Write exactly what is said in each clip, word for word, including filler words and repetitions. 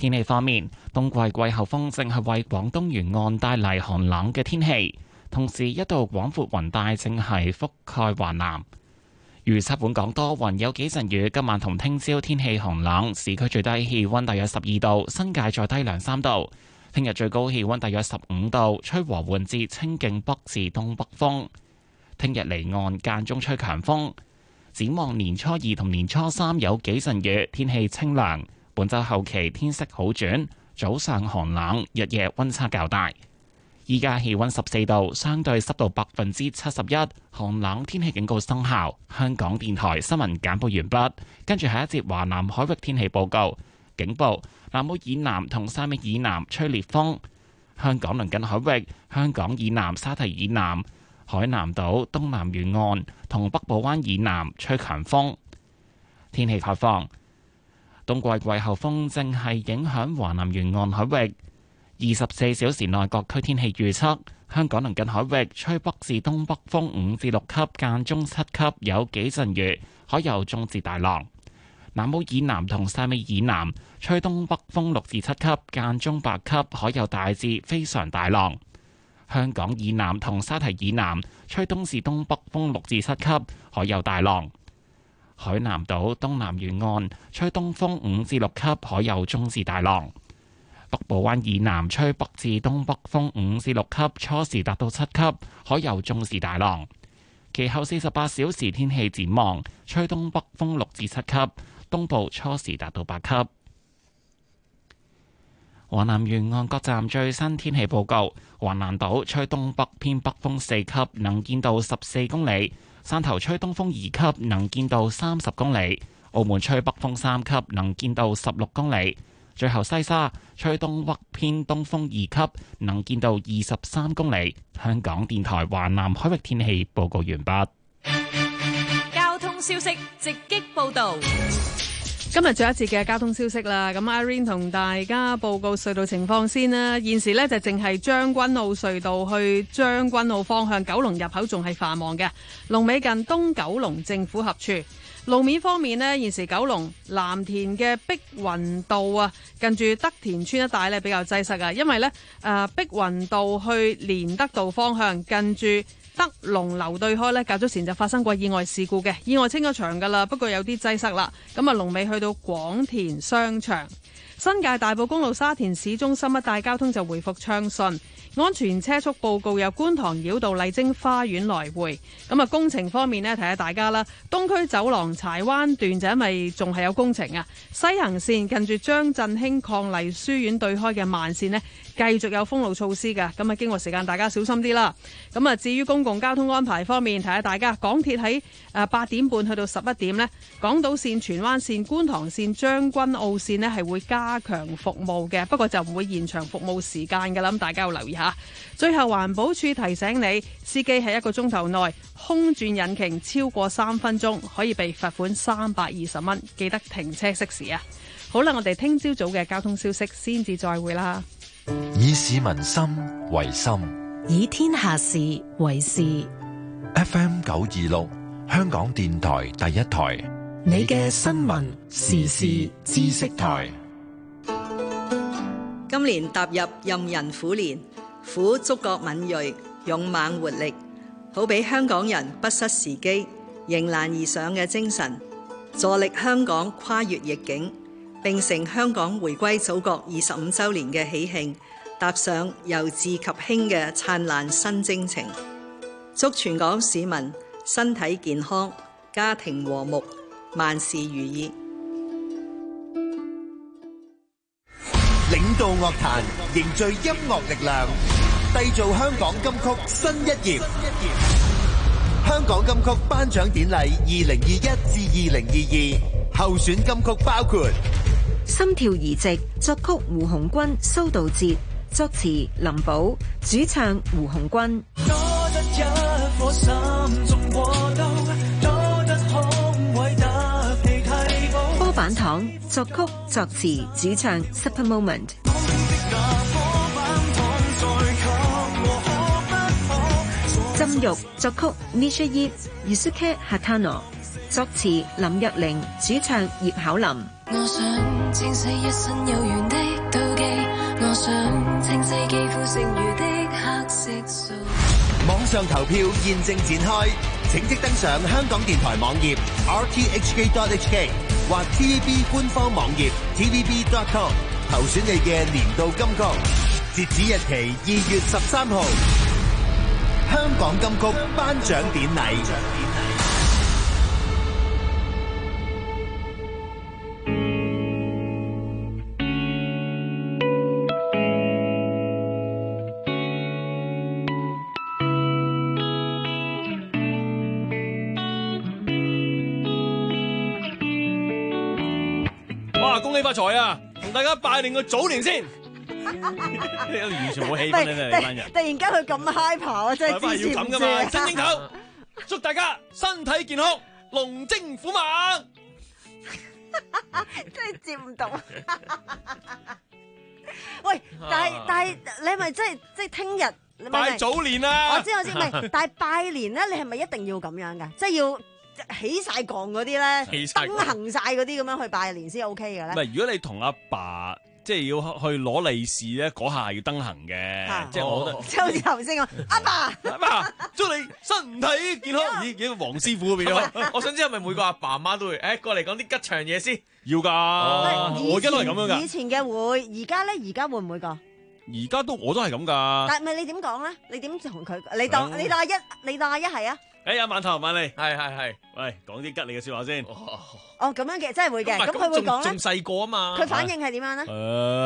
天氣方面，冬季季候風正係為廣東沿岸帶嚟寒冷嘅天氣，同時一道廣闊雲帶正係覆蓋華南。預測本港多雲，有幾陣雨。今晚同聽朝天氣寒冷，市區最低氣溫大約十二度，新界再低兩三度。聽日最高氣溫大約十五度，吹和緩至清勁北至東北風。聽日離岸間中吹強風。展望年初二同年初三有幾陣雨，天氣清涼。本週後期天色好轉，早上寒冷，日夜溫差較大。依家氣溫十四度，相對濕度百分之七十一，寒冷天氣警告生效。香港電台新聞簡報完畢，跟住下一節華南海域天氣報告。警報：南澳以南同汕尾以南吹烈風。香港鄰近海域、香港以南沙堤以南、海南島東南沿岸同北部灣以南吹強風。天氣概況：冬季季候風正係影響華南沿岸海域。二十四小時內各區天氣預測：香港鄰近海域吹北至東北風五至六級，間中七級，有幾陣雨，海有中至大浪。南澳以南同汕尾以南吹東北風六至七級，間中八級，海有大至非常大浪。香港以南同沙堤以南吹東至東北風六至七級，海有大浪。海南島東南沿岸吹東風五至六級，海有中至大浪。北部灣以南吹北至東北風五至六級，初時達到七級，海有中至大浪。其後四十八小時天氣展望，吹東北風六至七級，東部初時達到八級。華南沿岸各站最新天氣報告：橫瀾島吹東北偏北風四級，能見度十四公里；汕頭吹東風二級，能見度三十公里；澳門吹北風三級，能見度十六公里。最後西沙吹東北偏東風二級，能見度二十三公里。香港電台華南海域天氣報告完畢。 交通消息直擊報道。 今日最後一節嘅交通消息啦，咁 Irene 同大家報告隧道情況先啦。現時呢，就淨係將軍澳隧道去將軍澳方向九龍入口仲係繁忙嘅，龍尾近東九龍政府合署。路面方面呢，現時九龍藍田嘅碧雲道啊，近住德田村一帶呢比較擠塞啊，因為呢，誒、呃、碧雲道去連德道方向近住德龍樓對開呢，較早前就發生過意外事故嘅，意外清咗場噶啦，不過有啲擠塞啦。咁啊，龍尾去到廣田商場。新界大埔公路沙田市中心一帶交通就回復暢順。安全車速報告由觀塘繞道麗晶花園來回。咁啊，工程方面呢，提下大家啦，東區走廊柴灣段就因為仲係有工程啊，西行線近住張振興伉儷書院對開嘅慢線呢，繼續有封路措施嘅。咁啊，經過時間大家小心啲啦。咁啊，至於公共交通安排方面，提下大家，港鐵喺誒八點半去到十一點呢，港島線、荃灣線、觀塘線、將軍澳線呢係會加強服務嘅，不過就唔會延長服務時間㗎啦。咁大家要留意下。最後環保署提醒你，司機喺一個鐘頭內空轉引擎超過三分鐘，可以被罰款三百二十蚊。記得停車熄匙啊！好啦，我哋聽朝早嘅交通消息先至再會啦。 以市民心為心， 以天下事為事。 F M 九二六，香港電台第一台， 你嘅新聞時事知識台。 今年踏入壬寅虎年，虎觸覺敏銳，勇猛活力，好俾香港人不失時機、迎難而上嘅精神，助力香港跨越逆境，並成香港回歸祖國二十五週年嘅喜慶，踏上由治及興嘅燦爛新征程。祝全港市民身體健康、家庭和睦、萬事如意。 領導樂壇，凝聚音樂力量，締造香港金曲新一頁。香港金曲頒獎典禮二零二一至二零二二候選金曲包括《 心跳移植》，作曲胡鴻鈞、蘇道哲，作詞林寶，主唱胡鴻鈞。多得一顆心中過兜，多得空位得地替補。波板糖，作曲作詞主唱 Super Moment。浸玉，作曲 Misha Yip、Yusuke Hatano， 作詞林若寧，主唱葉巧琳。 我想清洗一身有緣的妒忌，我想清洗肌膚剩餘的黑色素。 網上投票現正展開，請即登上香港電台網頁 r t h k dot h k 或 T V B 官方網頁 t v b dot com 投選你嘅年度金曲，截止日期二月十三號。香港金曲頒獎典禮。 哇！恭喜發財啊！同大家拜年個早年先。完全冇氣氛咧，你班人。 突然間佢咁 hyper 啊，真係支持唔住啊！ 新正頭，祝大家身體健康，龍精虎猛。 真係接唔到。喂，但係但係你係咪真係即係聽日拜早年啊？ 我知我知，唔係，但係拜年咧，你係咪一定要咁樣㗎？即係要起晒槓嗰啲咧，登行晒嗰啲咁樣去拜年先 OK 嘅咧？ 唔係，如果你同阿爸。即係要去攞利是咧，嗰下要登行嘅，啊、即係我覺得。 即係好似頭先咁，阿爸， 阿爸，祝你身體健康。咦，幾個黃師傅變咗？ 我想知係咪每個阿爸阿媽都會，誒、欸、過嚟講啲吉祥嘢先？ 要㗎，哦、我而家都係咁樣㗎。 以前嘅會，而家咧，而家會唔會㗎？ 而家都我都係咁㗎。 但係咪你點講咧？你點同佢？你當、嗯、你當阿一，你當阿一係啊？ 誒，阿饅頭饅利， 係係係， 喂，講啲吉利嘅説話先。 哦，咁樣嘅，真係會嘅。咁佢會講咧。 仲細個啊嘛。 佢反應係點樣咧？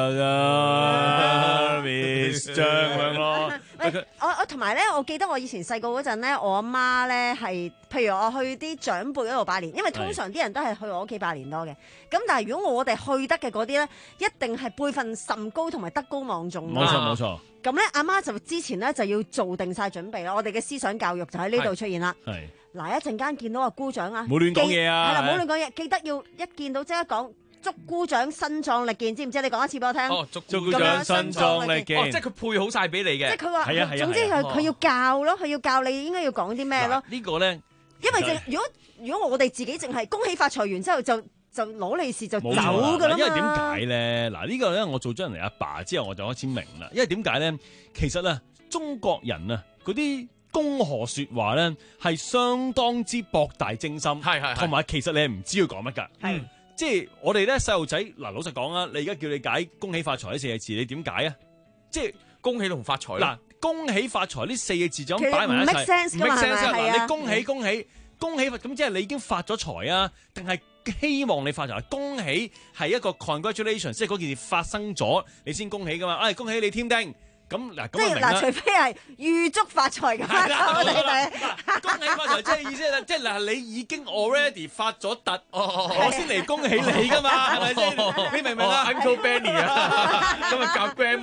誒，Miss 張咁樣咯。 喂，我我同埋咧，我記得我以前細個嗰陣咧，我阿媽咧係，譬如我去啲長輩嗰度拜年，因為通常啲人都係去我屋企拜年多嘅。咁但係如果我哋去得嘅嗰啲咧，一定係輩分甚高同埋德高望重。 冇錯冇錯。 咁咧，阿媽就之前咧就要做定晒準備啦。我哋嘅思想教育就喺呢度出現啦。 係嗱，一陣間見到阿姑丈啊， 冇亂講嘢啊， 係啦，冇亂講嘢，記得要一見到即刻講祝姑丈身壯力健，知唔知？你講一次俾我聽。 哦，祝祝姑丈身壯力健。 哦，即係佢配好晒俾你嘅。 即係佢話， 係啊係啊。 總之佢佢要教咯，佢要教你應該要講啲咩咯。 呢個咧， 因為淨如果如果我哋自己淨係恭喜發財完之後就就攞利是就走㗎啦嘛。 因為點解咧？嗱，呢個咧我做咗人哋阿爸之後，我就開始明啦。因為點解咧？其實咧，中國人啊嗰啲恭賀説話咧係相當之博大精深， 係係， 同埋其實你係唔知佢講乜㗎。 係， 即係我哋咧細路仔嗱，老實講啊，你而家叫你解恭喜發財呢四個字，你點解啊？即係恭喜同發財嗱，恭喜發財呢四個字就咁擺埋一齊， 唔 make sense 㗎嘛，係咪？ 嗱，你恭喜恭喜恭喜咁，即係你已經發咗財啊？定係希望你發財？恭喜係一個 congratulation， 即係嗰件事發生咗，你先恭喜㗎嘛？哎，恭喜你添丁！咁嗱，咁啊明啦。 即係嗱，除非係預祝發財咁啦，我哋哋恭喜發財即係意思啦，即係嗱，你已經 already 發咗突，我先嚟恭喜你㗎嘛，係咪先？你明唔明啊 ？Uncle Benny 啊，今日教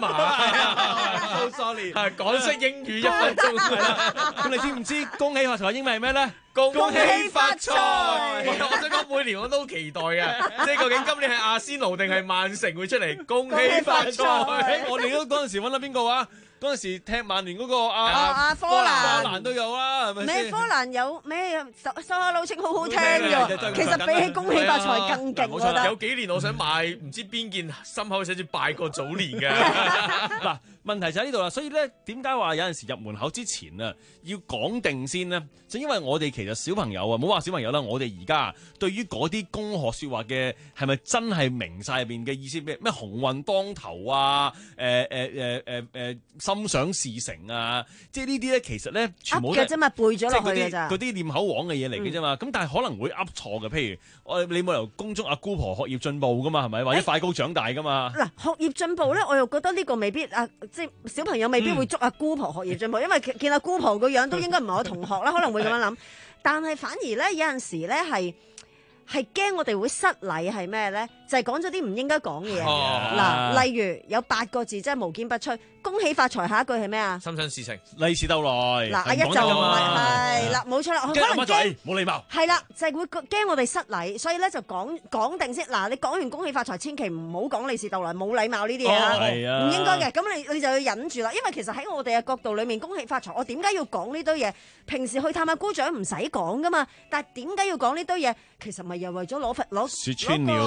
Grandma，so sorry， 係港式英語一分鐘係啦。 咁你知唔知恭喜發財英文係咩咧？ 恭喜發財！我想講每年我都好期待嘅，即係究竟今年係阿仙奴定係曼城會出嚟恭喜發財？ 我哋都嗰陣時揾到邊個啊？嗰陣時踢曼聯嗰個阿阿科蘭， 科蘭都有啦，係咪先？ 咩科蘭有咩收收下老清好好聽㗎，其實比起恭喜發財更勁，我覺得。 有幾年我想買唔知邊件心口寫住拜個早年嘅。 嗱，問題就喺呢度啦，所以咧點解話有陣時入門口之前啊，要講定先呢？就因為我哋其實小朋友啊，唔好話小朋友啦，我哋而家對於嗰啲恭賀説話嘅係咪真係明晒入邊嘅意思咩？咩鴻運當頭啊，誒誒誒誒誒心想事成啊，即係呢啲咧其實咧全部嘅啫嘛，背咗落去嘅咋， 嗰啲念口簧嘅嘢嚟嘅啫嘛。咁、嗯、但係可能會噏錯嘅，譬如我你冇理由恭祝阿姑婆學業進步噶嘛，係咪？或者快高長大噶嘛？嗱、欸， 學業進步咧，我又覺得呢個未必啊，即係小朋友未必會祝阿姑婆學業進步，嗯、因為見阿姑婆個樣都應該唔係我同學啦，可能會咁樣諗。但係反而咧有陣時咧係係驚我哋會失禮係咩咧？就係講咗啲唔應該講嘅嘢。嗱、啊，例如有八個字即係無堅不摧，恭喜發財，下一句係咩啊？ 心想事成， 利是逗來。 嗱，阿一就唔係係啦，冇錯啦，可能驚冇禮貌。係啦，就係、是、會驚我哋失禮，所以咧就講講定先。嗱，你講完恭喜發財，千祈唔好講利是逗來，冇禮貌呢啲嘢啊，唔應該嘅。咁你你就要忍住啦，因為其實喺我哋嘅角度裏面，恭喜發財，我點解要講呢堆嘢？平時去探阿姑丈唔使講噶嘛，但係點解要講呢堆嘢？其實咪又為咗攞佛攞。 説穿了，其實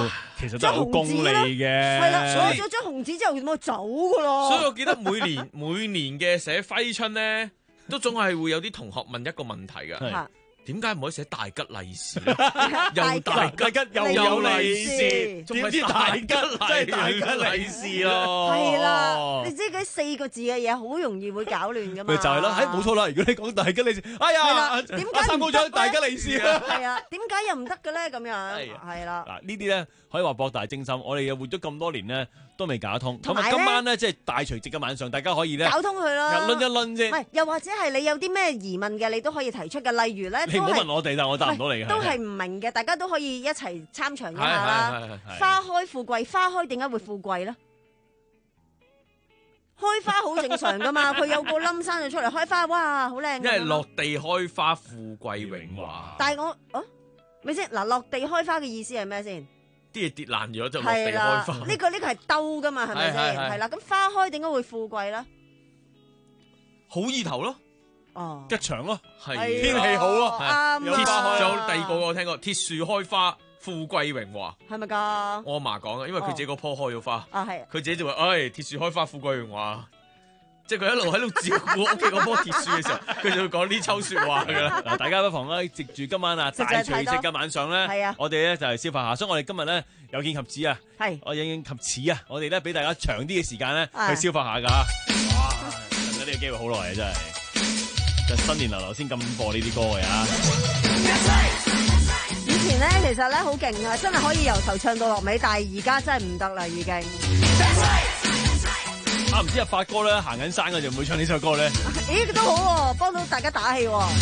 實都係好功利嘅。 係啦，攞咗張紅紙之後咁我走噶咯。 所以我記得每年每年嘅寫揮春咧，都總係會有啲同學問一個問題㗎。點解唔可以寫大吉利是？又大吉又有利是，點知大吉利大吉利是咯？ 係啦，你知嗰四個字嘅嘢好容易會搞亂噶嘛？ 咪就係咯，係冇錯啦。如果你講大吉利是，哎呀， 點解三高長大吉利是啊？ 係啊，點解又唔得嘅咧？咁樣係啦。 嗱呢啲咧可以話博大精深，我哋又活咗咁多年咧。都未搞通，咁啊今晚咧即係大除夕嘅晚上，大家可以咧搞通佢啦， 論一論啫。 唔係，又或者係你有啲咩疑問嘅，你都可以提出嘅。例如咧， 你唔好問我哋，但我答唔到你嘅。 都係唔明嘅，大家都可以一齊參詳一下啦。花開富貴，花開點解會富貴咧？開花好正常噶嘛，佢有個冧生咗出嚟開花，哇，好靚。 因為落地開花，富貴榮華。 但係我哦，咪先嗱，落地開花嘅意思係咩先？ 啲嘢跌爛咗就落地開花。 呢個呢個係兜噶嘛，係咪先？係啦，咁花開點解會富貴咧？ 好意頭咯， 哦， 吉祥咯， 係天氣好咯， 啱。 有第二個我聽過，鐵樹開花，富貴榮華， 係咪噶？ 我阿嫲講嘅，因為佢自己嗰棵開咗花， 啊係， 佢自己就話，唉，鐵樹開花，富貴榮華。即係佢一路喺度照顧屋企嗰棵鐵樹嘅時候，佢就會講呢抽説話㗎啦。嗱，大家不妨咧，藉住今晚啊大除夕嘅晚上咧，我哋咧就係消化下。所以我哋今日咧有見及此啊，我有見及此啊，我哋咧俾大家長啲嘅時間咧去消化下㗎。哇！等咗呢個機會好耐啊，真係，就新年流流先咁播呢啲歌嘅啊！ 以前咧其實咧好勁啊，真係可以由頭唱到落尾，但係而家真係唔得啦，已經。 啊，唔知阿發哥咧行緊山嘅就唔會唱呢首歌咧？ 咦，都好喎，幫到大家打氣喎。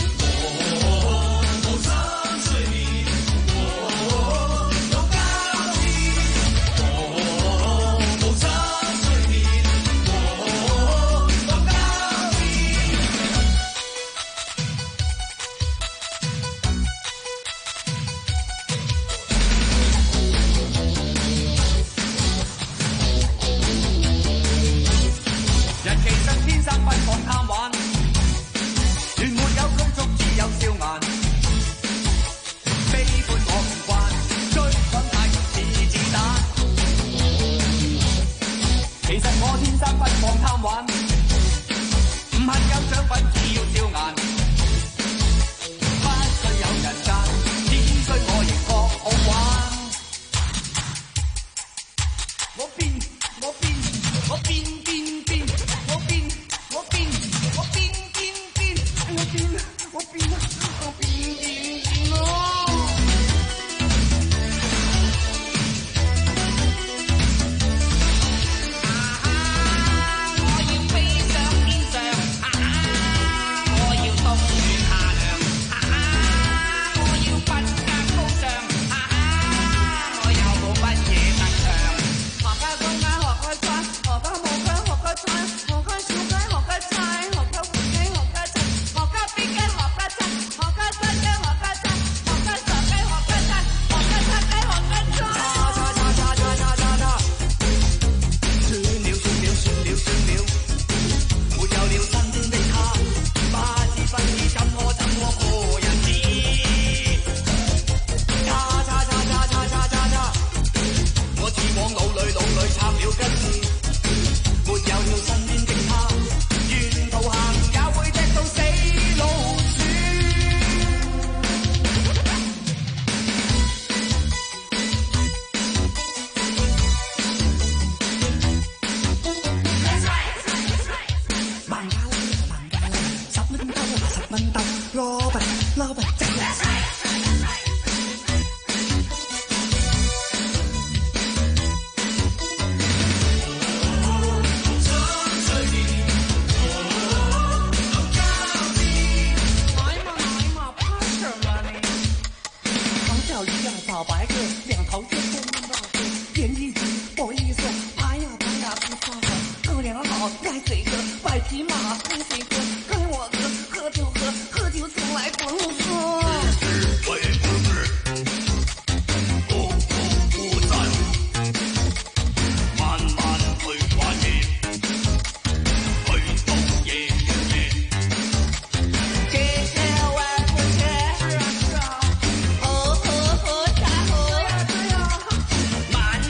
慢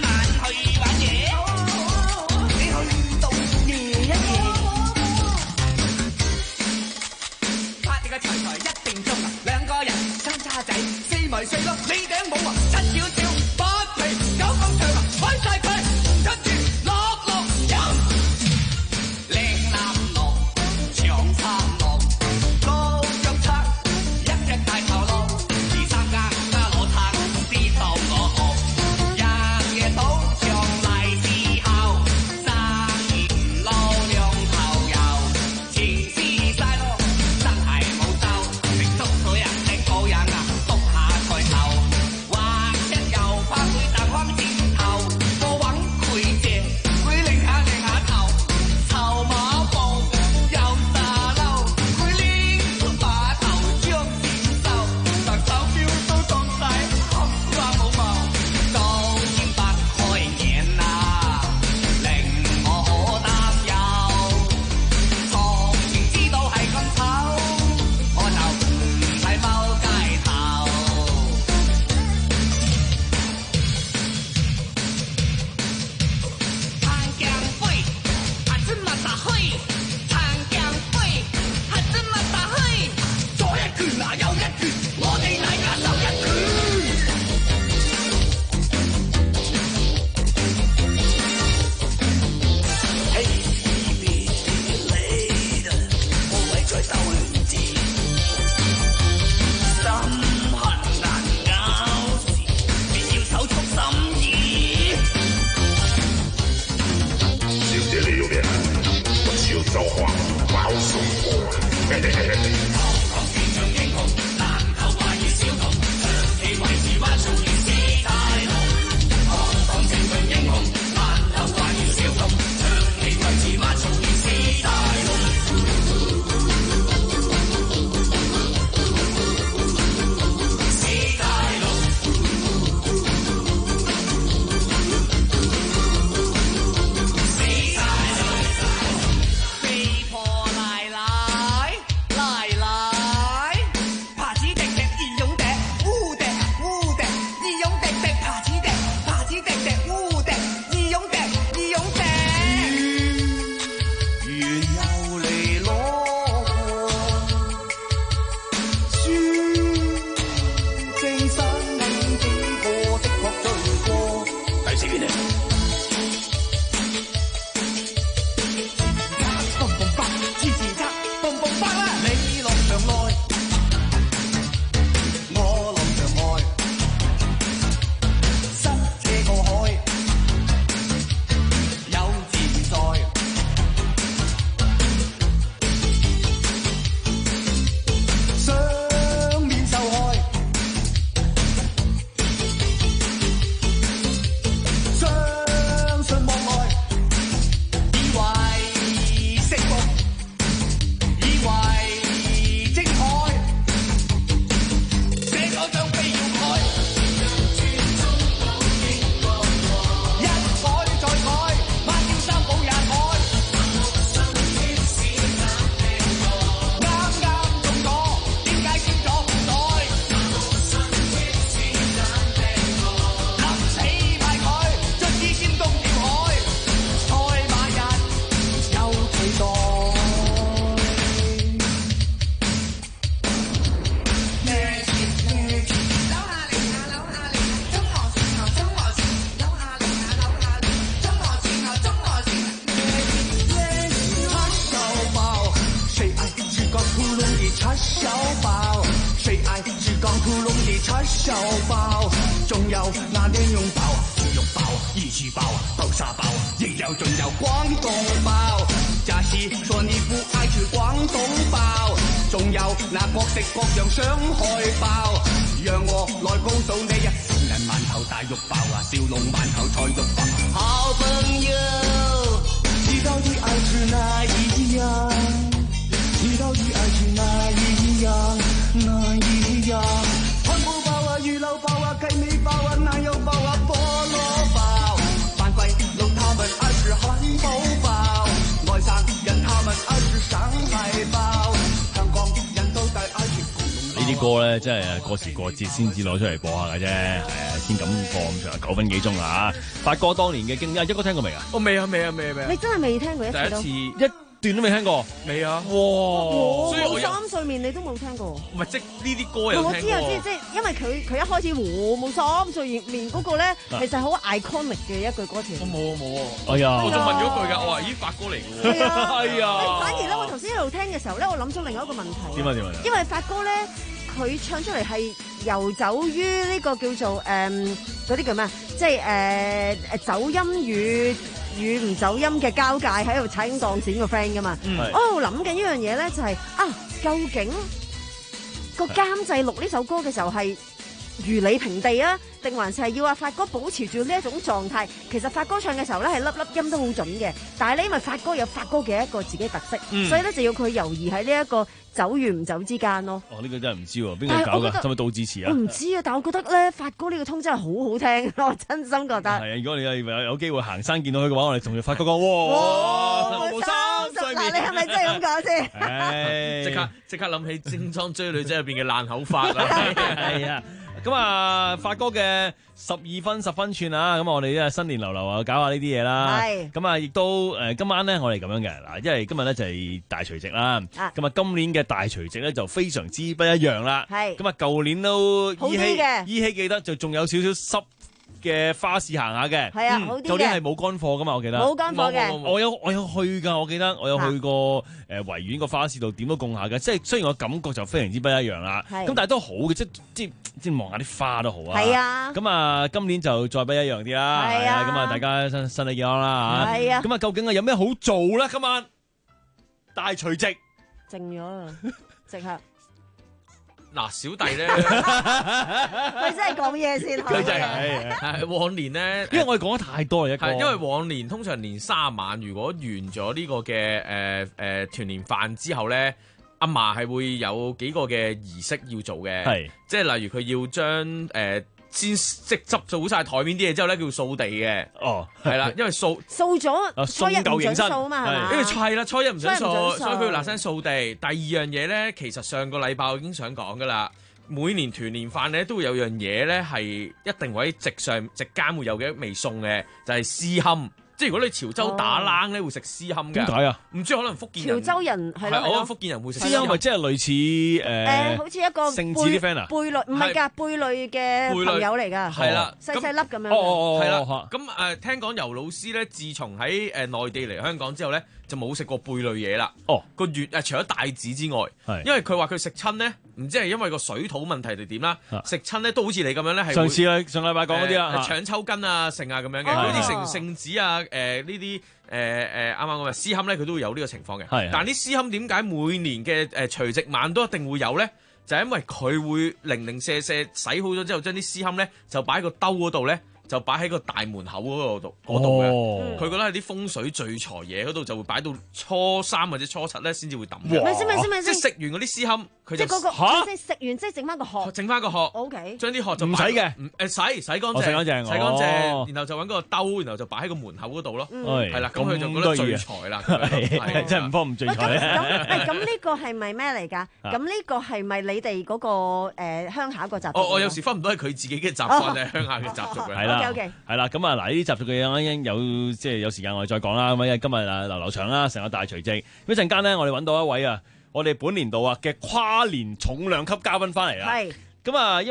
小包，誰愛是剛屠龍的叉燒包？仲有那蓮蓉包、豬肉包、義氣包、豆沙包，亦有仲有廣東包。假使說你不愛吃廣東包，仲有那各式各樣上海包，讓我來告訴你啊！杏仁饅頭、大肉包啊，小籠饅頭、菜肉包。好朋友，你到底愛吃哪一樣？你到底愛吃哪一樣？哪一樣？漢堡包啊，魚柳包啊，雞尾包啊，奶油包啊，菠蘿包。反鬼佬他們愛吃漢堡包，外省人他們愛吃上海包，香港人都大愛吃。 呢啲歌咧，真係過時過節先至攞出嚟播下嘅啫，係啊，先咁播咁長九分幾鐘啊！發哥當年嘅經歷，一哥聽過未啊？ 我未啊，未啊，未啊，未啊！ 你真係未聽過一次都？ 第一次一段都未聽過， 未啊！ 哇！ 所以我我三歲面你都冇聽過。 唔係即呢啲歌有聽過。 我知啊，知即係因為佢佢一開始我冇三歲面嗰個咧，其實好 iconic 嘅一句歌詞。 我冇啊冇啊！ 哎呀， 我仲問咗句㗎，我話咦發哥嚟㗎喎。 係啊， 係啊。 反而咧，我頭先一路聽嘅時候咧，我諗咗另外一個問題。 點啊點啊！ 因為發哥咧，佢唱出嚟係遊走於呢個叫做誒嗰啲叫咩啊？即係誒誒走音與與唔走音嘅交界喺度踩緊鋼線個 friend 噶嘛。 嗯、 我喺度諗緊一樣嘢咧，就係、是、啊，究竟個監製錄呢首歌嘅時候係如履平地啊，定還是係要阿發哥保持住呢一種狀態？其實發哥唱嘅時候咧係粒粒音都好準嘅，但係咧因為發哥有發哥嘅一個自己特色，嗯、所以咧就要佢猶豫喺呢一個走與唔走之間咯。 哦，呢、這個真係唔知喎，邊個搞㗎？係咪杜自持啊？ 我唔知啊，但我覺得咧發哥呢個通真係好好聽，我真心覺得。 係啊，如果你有有有機會行山見到佢嘅話，我哋同佢發哥講，哇！ 哇三十嗱，你係咪真係咁講先？ 即刻即刻諗起《精裝追女仔》入邊嘅爛口法啦， 係啊！咁啊，發哥嘅十二分十分寸啊！咁我哋咧新年流流啊，搞下呢啲嘢啦。係。咁啊，亦都誒，今晚咧我哋咁樣嘅嗱，因為今日咧就係大除夕啦。啊。咁啊，今年嘅大除夕咧就非常之不一樣啦。係。咁啊，舊年都依稀依稀記得就仲有少少濕嘅花市行下嘅。係啊，好啲嘅。舊年係冇乾貨噶嘛，我記得。冇乾貨嘅。我有我有去㗎，我記得我有去過誒維園個花市度點都供下嘅，即係雖然我感覺就非常之不一樣啦。係。咁但係都好嘅，即即。即係望下啲花都好啊！係啊！咁啊，今年就再不一樣啲啦。係啊！咁啊，大家身身體健康啦嚇。係啊！咁啊，究竟啊有咩好做咧？今晚大除夕靜咗啦，即刻。 嗱，小弟咧， 佢真係講嘢先。 佢真係係往年咧， 因為我哋講得太多啦，一個。 因為往年通常年卅晚，如果完咗呢個嘅誒誒團年飯之後咧。阿嫲係會有幾個嘅儀式要做嘅，係即係例如佢要將誒、呃、先即執做好晒台面啲嘢之後咧，叫掃地嘅。哦，係啦，因為掃掃咗初一唔準掃啊嘛，係嘛？因為係啦，初一唔準掃，所以佢要嗱聲掃地。第二樣嘢咧，其實上個禮拜我已經想講噶啦，每年團年飯咧都會有樣嘢咧係一定會喺席上席間會有嘅一味餸嘅，就係絲堪。即係如果你潮州打冷咧，會食絲堪嘅。點解啊？唔知可能福建人。潮州人係咯。係，可能福建人會食絲堪。 咪即係類似誒誒，好似一個聖子啲 friend 啊？ 貝類唔係㗎，貝類嘅朋友嚟㗎。係啦，細細粒咁樣。 哦哦哦，係啦。咁誒，聽講尤老師咧，自從喺誒內地嚟香港之後咧，就冇食過貝類嘢啦。哦。個月誒，除咗帶子之外，係因為佢話佢食親咧，唔知係因為個水土問題定點啦，食親咧都好似你咁樣咧，係上次啊上禮拜講嗰啲啊，腸抽筋啊，剩啊咁樣嘅，好似成聖子啊。誒呢啲誒誒啱啱講嘅絲堪咧，佢都會有呢個情況嘅。係，但係啲絲堪點解每年嘅誒除夕晚都一定會有咧？就係因為佢會零零舍舍洗好咗之後，將啲絲堪咧就擺喺個兜嗰度咧，就擺喺個大門口嗰度嗰度嘅。佢覺得係啲風水聚財嘢嗰度，就會擺到初三或者初七咧先至會抌。 咪先咪先咪先， 即係食完嗰啲絲堪，佢就即係嗰個嚇，即係食完即係整翻個殼， 整翻個殼。O K，將啲殼就唔使嘅，誒洗洗乾淨，洗乾淨，洗乾淨，然後就揾嗰個兜，然後就擺喺個門口嗰度咯。係啦，咁佢就覺得聚財啦，係真係唔方唔聚財。 咁咁呢個係咪咩嚟㗎？咁呢個係咪你哋嗰個誒鄉下個習俗？ 我我有時分唔到係佢自己嘅習慣定係鄉下嘅習俗嘅。係啦， 係啦，咁啊嗱，呢啲習俗嘅嘢已經有即係有時間我哋再講啦。咁因為今日啊流流長啦，成個大除夕，咁一陣間咧，我哋揾到一位啊，我哋本年度啊嘅跨年重量級嘉賓翻嚟啦。係咁啊，因為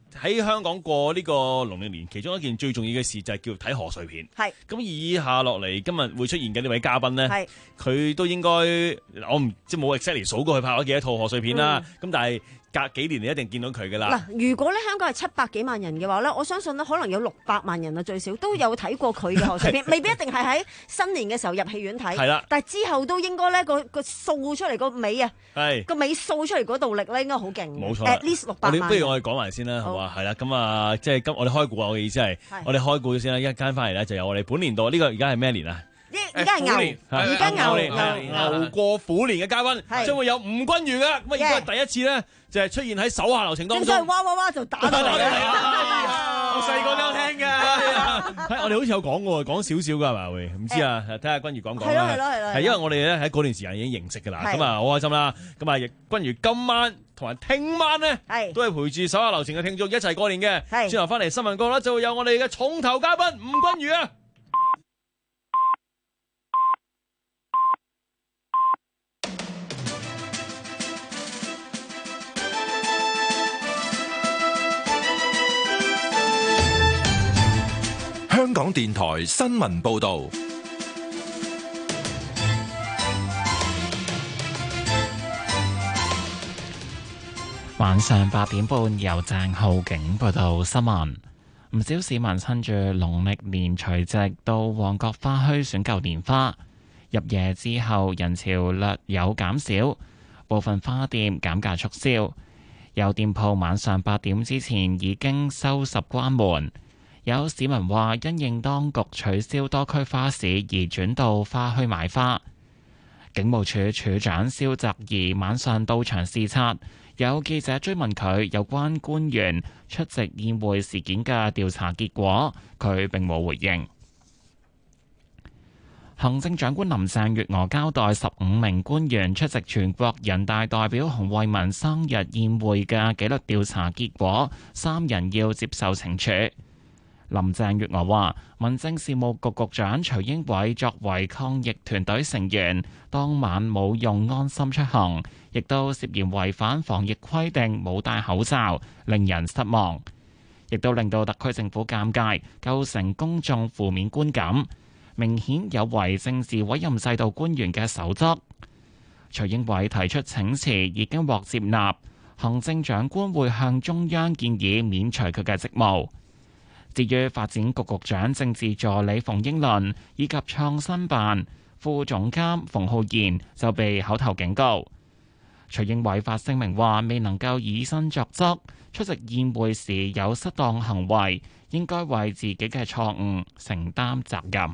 喺香港過呢個農曆年，其中一件最重要嘅事就係叫睇賀歲片。 係咁以下落嚟，今日會出現嘅呢位嘉賓咧， 係佢都應該我唔即係冇 exactly 數過佢拍咗幾多套賀歲片啦。咁、嗯、但係隔幾年你一定見到佢噶啦。 嗱，如果咧香港係七百幾萬人嘅話咧，我相信咧可能有六百萬人啊最少都有睇過佢嘅賀歲片，未必一定係喺新年嘅時候入戲院睇。係啦，但係之後都應該咧個個掃出嚟個尾啊，個尾掃出嚟嗰度力咧應該好勁。冇錯 ，at least 六百萬。 不如我哋講埋先啦，好嘛？係啦，咁啊，即係今我哋開估啊，我嘅意思係，我哋開估先啦，一間翻嚟咧就有我哋本年度呢、這個而家係咩年啊？ 而家係牛，而家牛牛牛過虎年嘅嘉賓，將會有吳君如嘅，咁啊，而家係第一次咧，就係出現喺手下留情當中。 正所謂哇哇哇就打到嚟啊！我細個都有聽嘅，我哋好似有講過，講少少㗎係咪會？唔知啊，睇下君如講講啦。係咯係咯係咯。係因為我哋咧喺嗰段時間已經認識㗎啦，咁啊好開心啦。咁啊，君如今晚同埋聽晚咧，都係陪住手下留情嘅聽眾一齊過年嘅。係。轉頭翻嚟新聞角啦，就會有我哋嘅重頭嘉賓吳君如啊！ 香港電台新聞報道， 晚上八點半由鄭浩景報道新聞。唔少市民趁住農曆年除夕到旺角花墟選購年花，入夜之後人潮略有減少，部分花店減價促銷，有店鋪晚上八點之前已經收拾關門。有市民話，因應當局取消多區花市而轉到花墟買花。警務處處長蕭澤頤晚上到場視察，有記者追問佢有關官員出席宴會事件嘅調查結果，佢並冇回應。行政長官林鄭月娥交代十五名官員出席全國人大代表洪為民生日宴會嘅紀律調查結果，三人要接受懲處。林鄭月娥話，民政事務局局長徐英偉作為抗疫團隊成員，當晚冇用安心出行，亦都涉嫌違反防疫規定，冇戴口罩，令人失望，亦都令到特區政府尷尬，構成公眾負面觀感，明顯有違政治委任制度官員嘅守則。徐英偉提出請辭已經獲接納，行政長官會向中央建議免除佢嘅職務。至於發展局局長政治助理馮英倫以及創新辦副總監馮浩然就被口頭警告。徐英偉發聲明話，未能夠以身作則，出席宴會時有失當行為，應該為自己嘅錯誤承擔責任。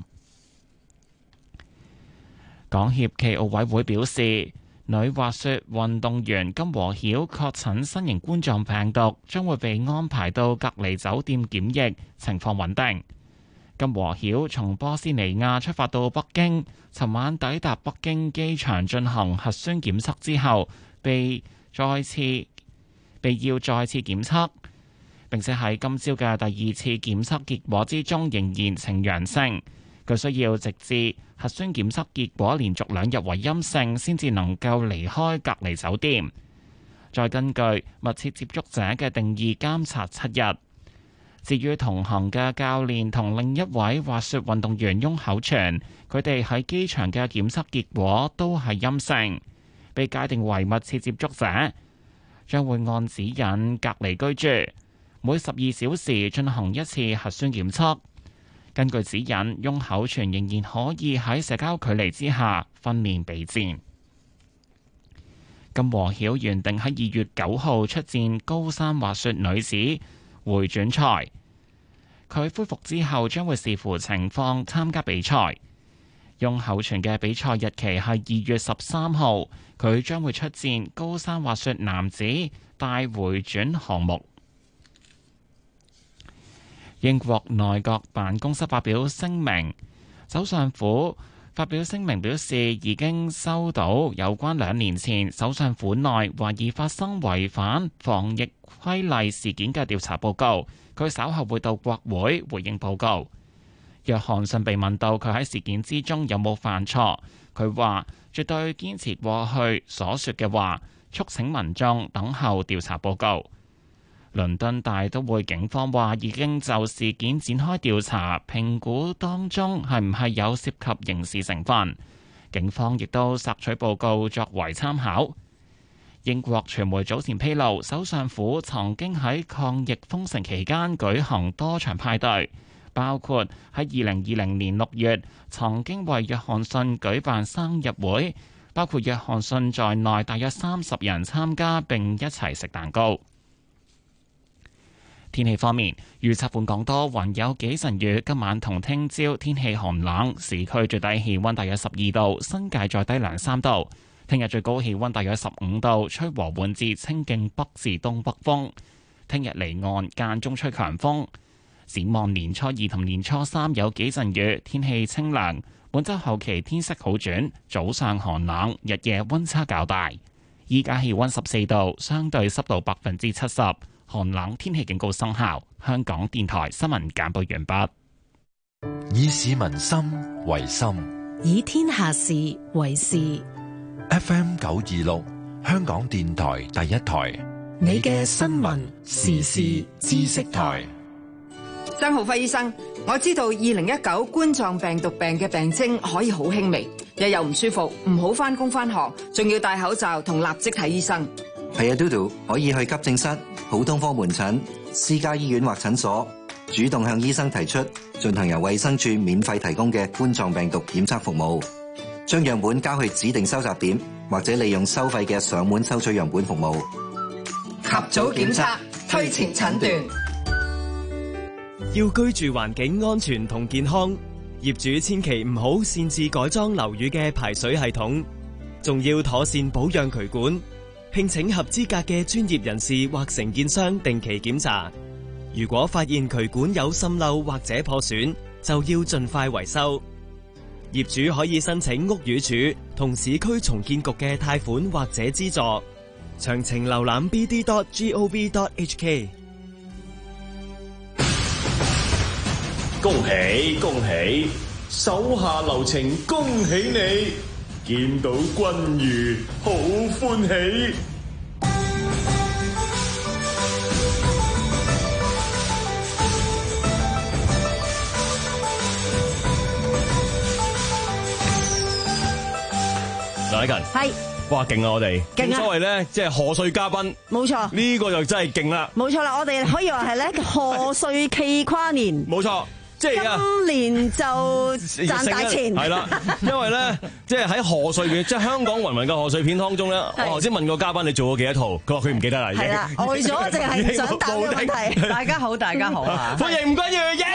港協暨奧委會表示，女滑雪運動員金和曉確診新型冠狀病毒，將會被安排到隔離酒店檢疫，情況穩定。金和曉從波斯尼亞出發到北京，尋晚抵達北京機場進行核酸檢測之後，被再次被要再次檢測，並且喺今朝嘅第二次檢測結果之中仍然呈陽性。佢需要直至核酸檢測結果連續兩日為陰性，先至能夠離開隔離酒店。再根據密切接觸者嘅定義監察七日。至於同行嘅教練同另一位滑雪運動員翁口全，佢哋喺機場嘅檢測結果都係陰性，被界定為密切接觸者，將會按指引隔離居住，每十二小時進行一次核酸檢測。根據指引，翁口全仍然可以喺社交距離之下訓練備戰。金和曉原定喺二月九號出戰高山滑雪女子回轉賽，佢恢復之後將會視乎情況參加比賽。翁口全嘅比賽日期係二月十三號，佢將會出戰高山滑雪男子大回轉項目。英國內閣辦公室發表聲明，首相府發表聲明表示，已經收到有關兩年前首相府內懷疑發生違反防疫規例事件嘅調查報告，佢稍後會到國會回應報告。約翰遜被問到佢喺事件之中有冇犯錯，佢話絕對堅持過去所說嘅話，促請民眾等候調查報告。 倫敦大都會警方話已經就事件展開調查，評估當中係唔係有涉及刑事成分。警方亦都索取報告作為參考。英國傳媒早前披露，首相府曾經喺抗疫封城期間舉行多場派對，包括喺二零二零年六月曾經為約翰遜舉辦生日會，包括約翰遜在內大約三十人參加並一齊食蛋糕。天氣方面，預測本港多雲有幾陣雨，今晚同聽朝天氣寒冷，市區最低氣溫大約十二度，新界再低兩三度。聽日最高氣溫大約十五度，吹和緩至清勁北至東北風。聽日離岸間中吹強風。展望年初二同年初三有幾陣雨，天氣清涼。本週後期天色好轉，早上寒冷，日夜溫差較大。依家氣溫十四度，相對濕度百分之七十。寒冷天氣警告生效。香港電台新聞簡報完畢。 以市民心為心， 以天下事為事。 F M 九二六，香港電台第一台， 你嘅新聞時事知識台。 曾浩輝醫生，我知道二零一九冠狀病毒病嘅病徵可以好輕微，日又唔舒服，唔好返工返學，仲要戴口罩同立即睇醫生。 係啊，嘟嘟可以去急症室、普通科門診、私家醫院或診所，主動向醫生提出進行由衛生署免費提供嘅冠狀病毒檢測服務，將樣本交去指定收集點，或者利用收費嘅上門收取樣本服務。 及早檢測，推前診斷。 要居住環境安全同健康，業主千祈唔好擅自改裝樓宇嘅排水系統，仲要妥善保養渠管。聘請合資格嘅專業人士或承建商定期檢查，如果發現渠管有滲漏或者破損，就要盡快維修。業主可以申請屋宇署同市區重建局嘅貸款或者資助，詳情瀏覽 b d dot gov dot h k。 恭喜恭喜，手下留情，恭喜你！見到君如好歡喜。 梁禮勤係， 哇勁啊！我哋勁啊！ 正所謂咧，即係賀歲嘉賓， 冇錯， 呢個就真係勁啦！ 冇錯啦，我哋可以話係咧賀歲期跨年， 冇錯。即係今年就賺大錢， 係啦，因為咧，即係喺賀歲片，即係香港芸芸嘅賀歲片當中咧，我頭先問過嘉賓你做過幾多套，佢話佢唔記得啦，已經係啦，呆咗，淨係唔想答呢個問題。 大家好，大家好啊！ 歡迎吳君如，耶！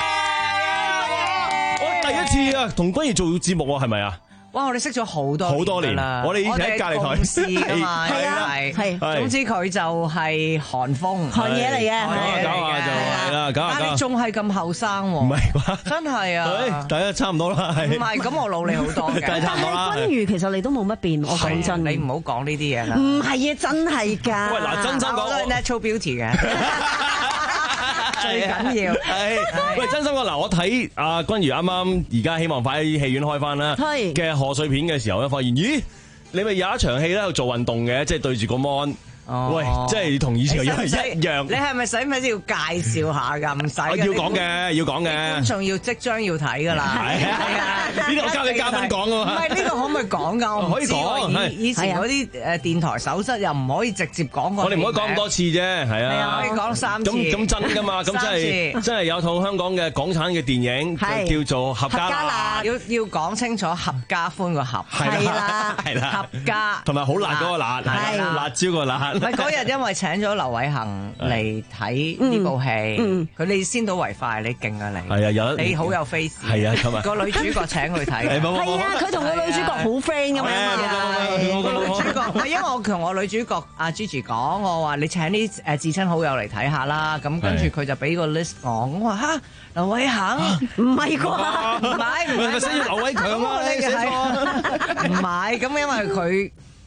我第一次啊，同君如做節目喎，係咪啊？ 哇！我哋識咗好多好多年啦，我哋以前喺隔離台試㗎嘛，係啊，係。總之佢就係韓風， 韓嘢嚟嘅， 搞下就係啦，搞下搞下。 但係你仲係咁後生喎， 唔係啩？ 真係啊！ 大家差唔多啦，係。 唔係，咁我老你好多嘅。 但係君如其實你都冇乜變，我講真， 你唔好講呢啲嘢啦。 唔係啊，真係㗎。 喂，嗱，真心講， 我都係 natural beauty 嘅。最緊要係，喂，真心講嗱，我睇阿君如啱啱而家希望快啲戲院開翻啦嘅賀歲片嘅時候咧，發現咦，你咪有一場戲咧喺度做運動嘅，即係對住個 mon。喂，即係同以前嘅樣一樣。 你係咪使唔使要介紹下㗎？唔使。 要講嘅，要講嘅。 觀眾要即將要睇㗎啦。 係啊，呢啲我交俾嘉賓講㗎嘛。 唔係呢個可唔可以講㗎？我可以講。 以前嗰啲誒電台守則又唔可以直接講個。 我哋唔可以講咁多次啫，係啊。 係啊，可以講三次。 咁咁真㗎嘛？咁真係真係有套香港嘅港產嘅電影就叫做《合家辣》。 要要講清楚合家歡個合。 係啦，係啦。 合家。 同埋好辣嗰個辣，係辣椒個辣。 唔係嗰日因為請咗劉偉恒嚟睇呢部戲，佢哋先到為快，你勁啊你！ 係啊，有你好有 face。 係啊，咁啊。 個女主角請佢睇。 係啊，佢同個女主角好 friend 㗎嘛。 個女主角，唔係因為我同我女主角阿 Gigi 講，我話你請啲誒至親好友嚟睇下啦。咁跟住佢就俾個 list 我，我話嚇劉偉恒唔係啩？唔係唔係， 寫住劉偉強啊！你寫錯。 唔係咁，因為佢。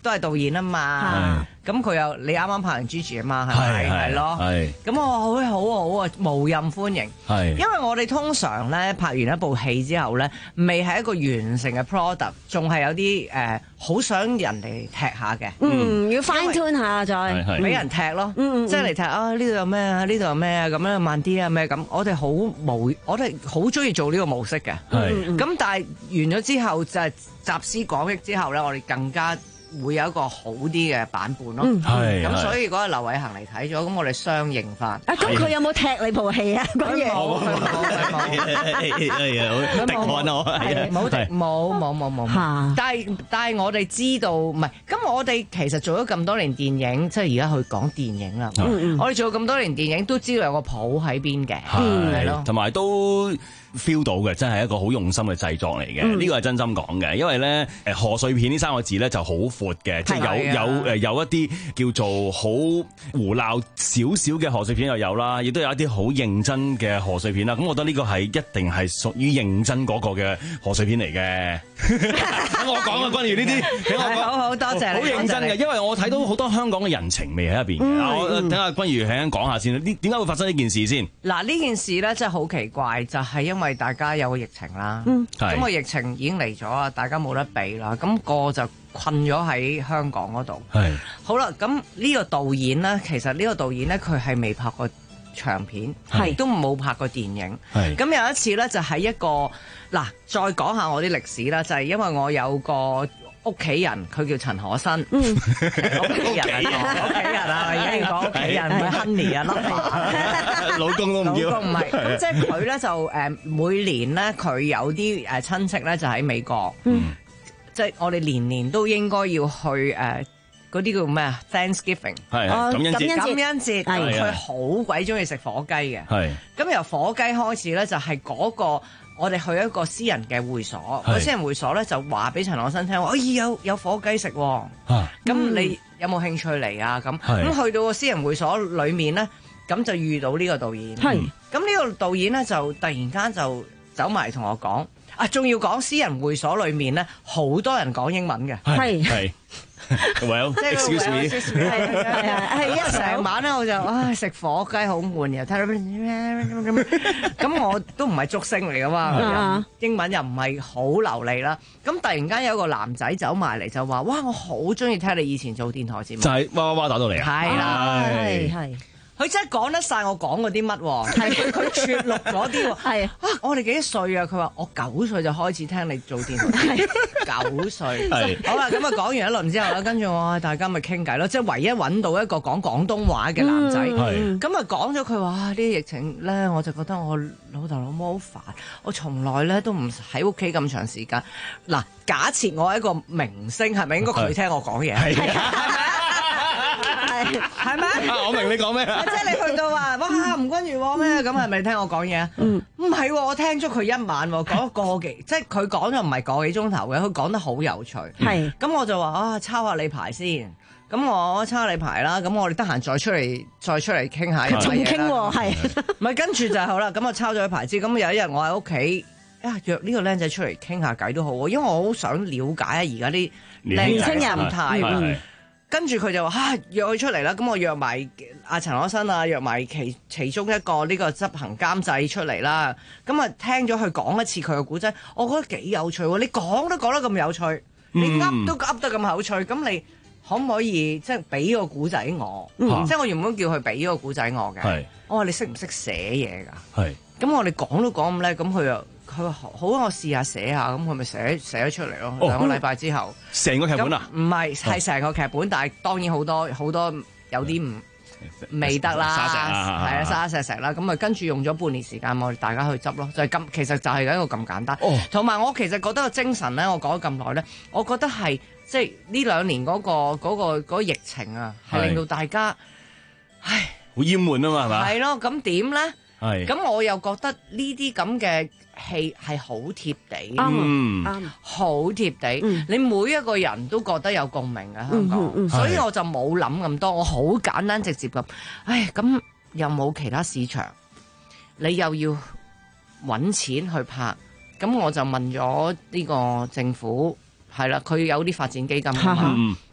都係導演啊嘛。咁佢又你啱啱拍完 Gigi 啊嘛，係咪係咯？咁我好好好啊，無任歡迎。係，因為我哋通常咧拍完一部戲之後咧，未係一個完成嘅 product， 仲係有啲誒好想人哋踢下嘅。 嗯，要 fine tune 下再俾人踢咯。嗯嗯，即係嚟踢啊！呢度有咩啊？呢度有咩啊？咁樣慢啲啊咩咁？我哋好無，我哋好中意做呢個模式嘅。係。咁但係完咗之後就係集思廣益之後咧，我哋更加會有一個好啲嘅版本咯。係。咁所以嗰日劉偉恒嚟睇咗，咁我哋相應翻。啊，咁佢有冇踢你部戲啊？講嘢冇冇冇，敵看我係冇冇冇冇冇。但係但係我哋知道唔係，咁我哋其實做咗咁多年電影，即係而家去講電影啦。我哋做咗咁多年電影，都知道有個譜喺邊嘅，係咯， 同埋都 feel 到嘅，真係一個好用心嘅製作嚟嘅。呢個係真心講嘅，因為咧誒賀歲片呢三個字咧就好闊嘅，即係有有誒有一啲叫做好胡鬧少少嘅賀歲片又有啦，亦都有一啲好認真嘅賀歲片啦。咁我覺得呢個係一定係屬於認真嗰個嘅賀歲片嚟嘅。等我講啊，君如呢啲，俾我講。 好好多謝你， 好認真嘅，因為我睇到好多香港嘅人情味喺入邊嘅。我等下君如輕輕講下先，呢點解會發生呢件事先？ 嗱，呢件事咧真係好奇怪，就係因為大家有個疫情啦，咁個疫情已經嚟咗啊，大家冇得比啦，咁個就困咗喺香港嗰度。係好啦，咁呢個導演咧，其實呢個導演咧，佢係未拍過長片，亦都冇拍過電影。係咁有一次咧，就喺一個嗱，再講下我啲歷史啦，就係因為我有個屋企人，佢叫陳可辛。嗯，屋企人啊，屋企人啊，而家要講屋企人，唔係 Honey 啊， 老公都唔要。 老公唔係，即係佢咧就誒每年咧，佢有啲誒親戚咧就喺美國。嗯，即係我哋年年都應該要去誒嗰啲叫咩啊 Thanksgiving 係感恩節， 感恩節佢好鬼中意食火雞嘅。係咁由火雞開始咧，就係嗰個。我哋去一個私人嘅會所，個私人會所咧就話俾陳可辛聽話，哎有有火雞食，咁、啊、你有冇興趣嚟啊？咁咁去到個私人會所裏面咧，咁就遇到呢個導演。係咁呢個導演咧就突然間就走埋同我講，啊仲要講私人會所裏面咧好多人講英文嘅。係係。 Well, excuse me， 係啊，係因為成晚咧我就唉食火雞好悶嘅，睇到咁我都唔係竹星嚟噶嘛，英文又唔係好流利啦。咁突然間有個男仔走埋嚟就話：哇，我好中意聽你以前做電台節目。 就係哇哇哇打到嚟啊！ 係啦，係係。佢真係講得晒我講嗰啲乜喎？係佢佢撮錄咗啲喎。係啊，我哋幾多歲啊？佢話我九歲就開始聽你做電台。九歲。係。好啦，咁啊講完一輪之後咧，跟住我大家咪傾偈咯。即係唯一揾到一個講廣東話嘅男仔。係。咁啊講咗佢話呢啲疫情咧，我就覺得我老豆老母好煩。我從來咧都唔喺屋企咁長時間。嗱，假設我係一個明星，係咪應該佢聽我講嘢？係。係咩？ 我明你講咩啊？ 即係你去到話哇吳君如咩咁，係咪聽我講嘢啊？嗯，唔係喎，我聽咗佢一晚喎，講個幾，即係佢講咗唔係個幾鐘頭嘅，佢講得好有趣。係，咁我就話啊，抄下你牌先。咁我抄下你牌啦。咁我哋得閒再出嚟，再出嚟傾下。仲傾喎，係。唔係跟住就好啦。咁我抄咗佢牌先。咁有一日我喺屋企啊，約呢個僆仔出嚟傾下偈都好喎，因為我好想了解下而家啲年輕人態。跟住佢就話嚇、啊、約佢出嚟啦，咁我約埋阿陳可辛啊，約埋其其中一個呢個執行監製出嚟啦。咁啊聽咗佢講一次佢嘅古仔，我覺得幾有趣喎！你講都講得咁有趣，嗯、你噏都噏得咁有趣，咁你可唔可以即係俾個古仔我？嗯、即係我原本叫佢俾個古仔我嘅。是我話你識唔識寫嘢㗎？咁是我哋講都講咁叻，咁佢又。佢話好，我試下寫下，咁佢咪寫寫咗出嚟咯。兩個禮拜之後， 成個劇本啊？ 唔係，係成個劇本，但係當然好多好多有啲唔未得啦，係啊，沙石石啦。咁啊，跟住用咗半年時間，我哋大家去執咯。就係咁，其實就係一個咁簡單。同埋我其實覺得個精神咧，我講咗咁耐咧，我覺得係即係呢兩年嗰個嗰個嗰個疫情啊，係令到大家唉好厭悶啊嘛，係嘛？ 係咯，咁點咧？ 係咁，我又覺得呢啲咁嘅戲係好貼地， 啱啱好貼地。嗯、你每一個人都覺得有共鳴嘅香港，嗯嗯嗯、所以我就冇諗咁多，我好簡單直接咁。唉，咁又冇其他市場，你又要揾錢去拍，咁我就問咗呢個政府，係啦，佢有啲發展基金㗎嘛。嗯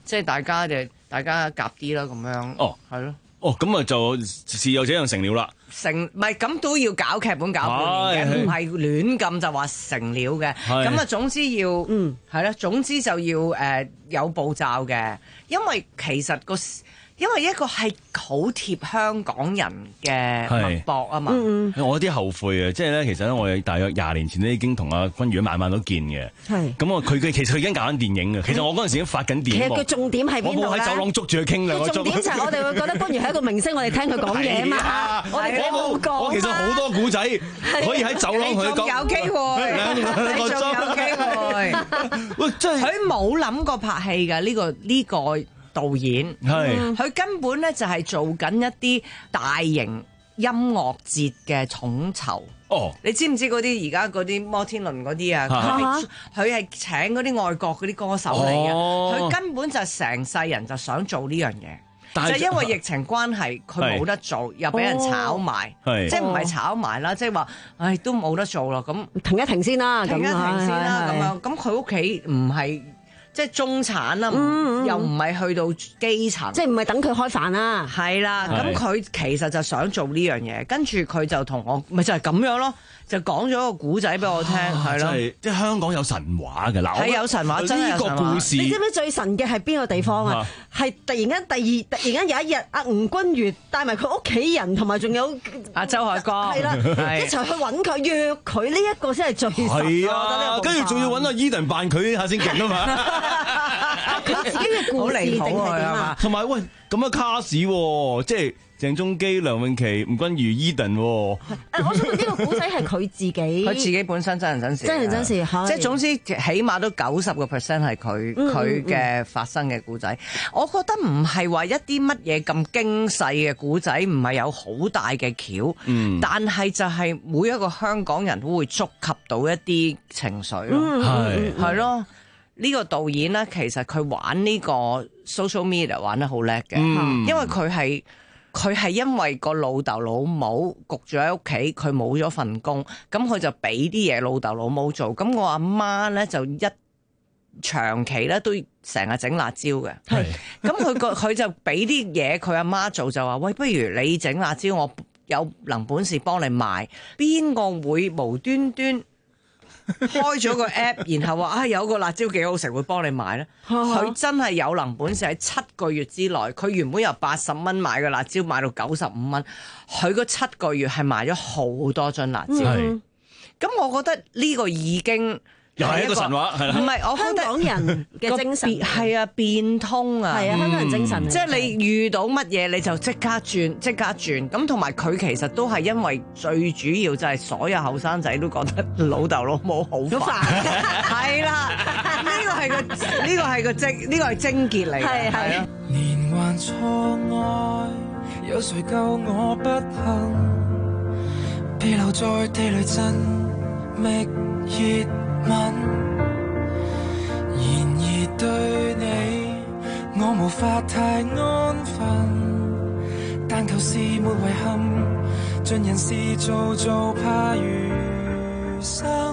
即係大家就大家夾啲啦咁樣。 哦， 係咯。 哦，咁啊就事有這樣成了啦。 成唔係咁都要搞劇本搞半年嘅，唔係亂咁就話成了嘅。咁啊總之要嗯係啦，總之就要誒、呃、有步驟嘅，因為其實個。因為一個係好貼香港人嘅脈搏啊嘛， 嗯嗯、我有啲後悔啊，即係咧，其實咧，我哋大約廿年前咧已經同阿君如晚晚都見嘅。係咁啊，佢佢其實佢已經搞緊電影嘅。其實我嗰陣時已經發緊電影。 其實佢重點係邊度咧？ 我冇喺走廊捉住佢傾兩個鐘。 重點就係我哋會覺得君如係一個明星，我哋聽佢講嘢啊嘛。我哋冇講。 我其實好多古仔可以喺走廊同佢講。 有機會， 兩個鐘有機會。喂，真係佢冇諗過拍戲㗎呢個呢個。導演係佢根本咧就係做緊一啲大型音樂節嘅統籌。哦，你知唔知嗰啲而家嗰啲摩天輪嗰啲啊？佢係請嗰啲外國嗰啲歌手嚟嘅。佢、哦、根本就成世人就想做呢樣嘢，就係因為疫情關係，佢冇得做，又俾人炒埋，即係唔係炒埋啦，即係話，唉，都冇得做咯，咁停一停先啦， 停一停先啦，咁樣，咁佢屋企唔係。即係中產啦，嗯嗯、又唔係去到基層， 即係唔係等佢開飯啦。 係啦，咁佢其實就想做呢樣嘢，跟住佢就同我，咪就係、是、咁樣咯，就講咗個古仔俾我聽，係咯、啊。即係香港有神話嘅，嗱， 係有神話，真係有神話。 呢個故事， 你知唔知最神嘅係邊個地方啊？係、啊、突然間第二，突然間有一日，阿吳君如帶埋佢屋企人，同埋仲有阿周海哥，係啦， 一齊去揾佢，約佢，呢一個先係最神。 係啊，跟住仲要揾阿 Eden 扮佢下先勁啊嘛。 佢自己嘅故事定係點啊？ 同埋喂，咁樣卡士喎，即係鄭中基、梁詠琪、吳君如、Eden。誒，我想問呢個古仔係佢自己， 佢自己本身真人真事， 真人真事，即係總之起碼都九十個 percent 係佢佢嘅發生嘅古仔。我覺得唔係話一啲乜嘢咁精細嘅古仔，唔係有好大嘅橋，嗯、但係就係每一個香港人都會觸及到一啲情緒咯，係係咯。呢個導演咧，其實佢玩呢個 social media 玩得好叻嘅，嗯、因為佢係佢係因為個老豆老母焗住喺屋企，佢冇咗份工，咁佢就俾啲嘢老豆老母做，咁我阿媽咧就一長期咧都成日整辣椒嘅，係，咁佢個佢就俾啲嘢佢阿媽做，就話喂，不如你整辣椒，我有能本事幫你賣，邊個會無端端開咗個 app， 然後話啊有個辣椒幾好食，會幫你買咧。佢真係有能本事喺七個月之內，佢原本由八十蚊買嘅辣椒買到九十五蚊，佢嗰七個月係賣咗好多樽辣椒。咁、嗯、我覺得呢個已經又係一個神話，係啦。 唔係，我覺得香港人嘅精神係啊，變通啊， 係啊，香港人精神。 即係你遇到乜嘢你就即刻轉，即刻轉。咁同埋佢其實都係因為最主要就係所有後生仔都覺得老豆老母好煩，係啦。呢個係個呢個係個症，呢個係症結嚟嘅。係係啊。 連環錯愛，有誰救我不幸？被留在地雷陣，覓熱吻，然而對你我無法太安分，但求是沒遺憾，盡人事做做怕餘生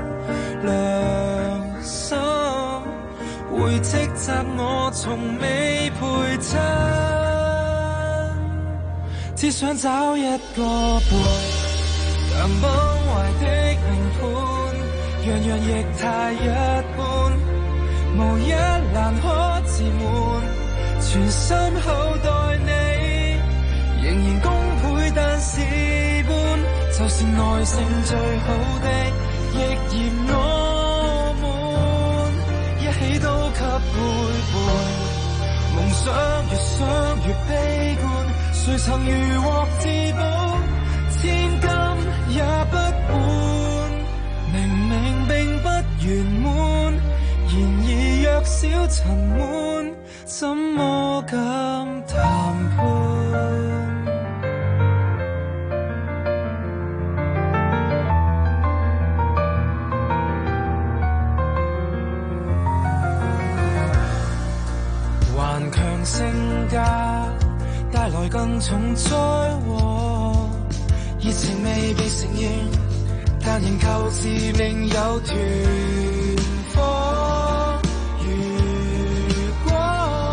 良心會斥責我從未陪襯，只想找一個伴，像崩壞的靈盤，樣樣亦太一般，無一欄可自滿，全心厚待你，仍然功倍但事半，就是耐性最好的，亦嫌我悶，一起都給背叛，夢想越想越悲觀，誰曾如獲至寶，千金也不換，明明並不圓滿，然而若小塵滿，怎麼敢談判？頑強性格帶來更重災禍，熱情未被承認，但仍舊自命有團火。如果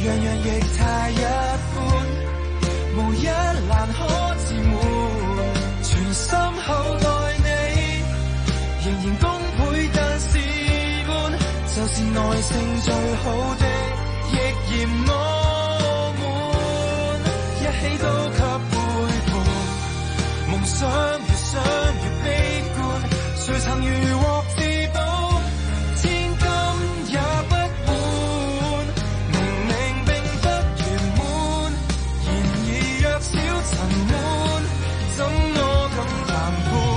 樣樣亦太一般，無一欄可自滿，全心厚待你，仍然功倍但事半，就是耐性最好的，亦嫌我悶，一起都給背叛，夢想越想越悲觀，誰曾如獲至寶，千金也不換，明明並不圓滿，然而若小塵滿，怎麼敢談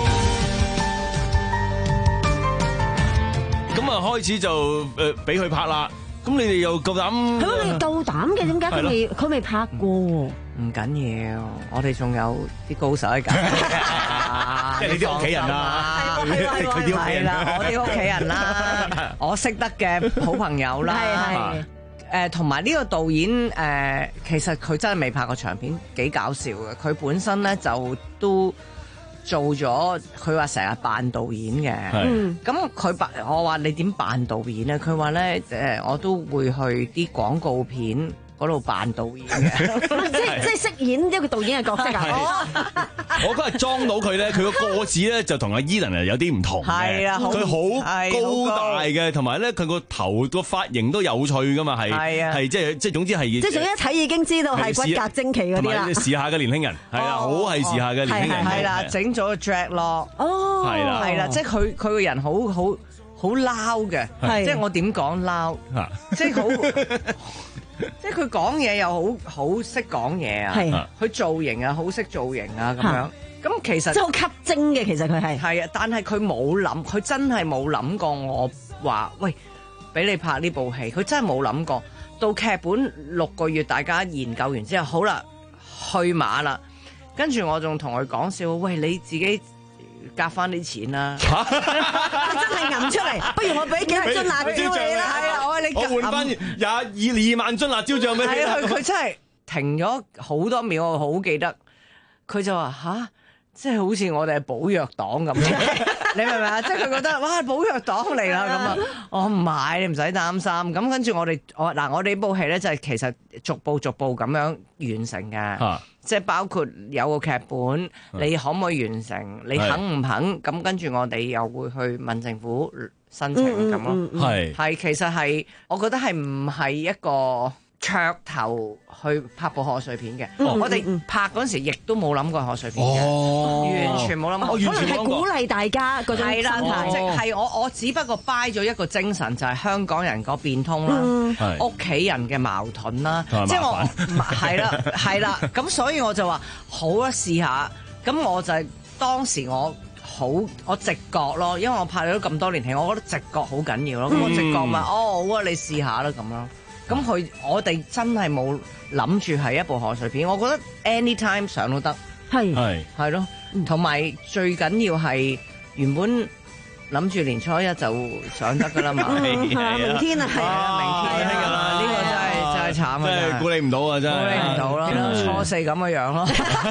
判？ 咁啊，開始就誒俾佢拍啦。咁你哋又夠膽？ 係咯，你夠膽嘅，點解佢未佢未拍過喎？ 唔緊要，我哋仲有啲高手喺隔離， 即係你啲屋企人啦，佢啲屋企人啦，我啲屋企人啦，我識得嘅好朋友啦，係係誒，同埋呢個導演誒，其實佢真係未拍過長片，幾搞笑嘅。佢本身咧就都做咗，佢話成日扮導演嘅，咁佢扮我話你點扮導演咧？佢話咧誒，我都會去啲廣告片嗰度扮導演嘅， 即係即係飾演一個導演嘅角色啊！ 我嗰日裝到佢咧，佢個個子咧就同阿 Eden 啊有啲唔同嘅， 係啊， 佢好高大嘅，同埋咧佢個頭個髮型都有趣噶嘛，係係即係即係總之係即係總之一睇已經知道係骨骼精奇嗰啲啦。 時下嘅年輕人係啊，好係時下嘅年輕人係啦，整咗個 dreadlock 哦， 係啦係啦，即係佢佢個人好好好撈嘅，即係我點講撈，即係好。即係佢講嘢又好好識講嘢啊，佢造型啊好識造型啊咁樣，咁其實即係好吸睛嘅，其實佢係係啊，但係佢冇諗，佢真係冇諗過我話喂俾你拍呢部戲，佢真係冇諗過。到劇本六個月大家研究完之後，好啦去馬啦，跟住我仲同佢講笑，喂你自己夾翻啲錢啦， 真係揞出嚟，不如我俾幾多樽辣椒你啦，係啊，我你我換翻廿二二萬樽辣椒醬俾你。 係啊，佢真係停咗好多秒，我好記得。佢就話吓，即係好似我哋係寶藥黨咁，你明唔明啊？即係佢覺得哇，寶藥黨嚟啦咁啊！我唔買，你唔使擔心。咁跟住我哋我嗱，我哋呢部戲咧就係其實逐步逐步咁樣完成嘅。啊即係包括有個劇本，你可唔可以完成？你肯唔肯？咁跟住我哋又會去問政府申請咁咯。係係，其實係我覺得係唔係一個噱頭去拍部賀歲片嘅。我哋拍嗰陣時亦都冇諗過賀歲片嘅，完全冇諗過。 可能係鼓勵大家嗰種心態。 即係我我只不過 buy 咗一個精神，就係香港人個變通啦，屋企人嘅矛盾啦，即係我係啦係啦，咁所以我就話好啊，試下。咁我就係當時我好我直覺咯，因為我拍咗咁多年戲，我覺得直覺好緊要咯。咁我直覺咪哦好啊，你試下啦咁咯。咁佢我哋真係冇諗住係一部賀歲片，我覺得 anytime 上都得， 係係係咯，同埋最緊要係原本諗住年初一就上得噶啦嘛， 明天啊，係啊，明天㗎啦，呢個真係真係慘啊， 真係估你唔到啊，真係估你唔到咯，初四咁嘅樣咯。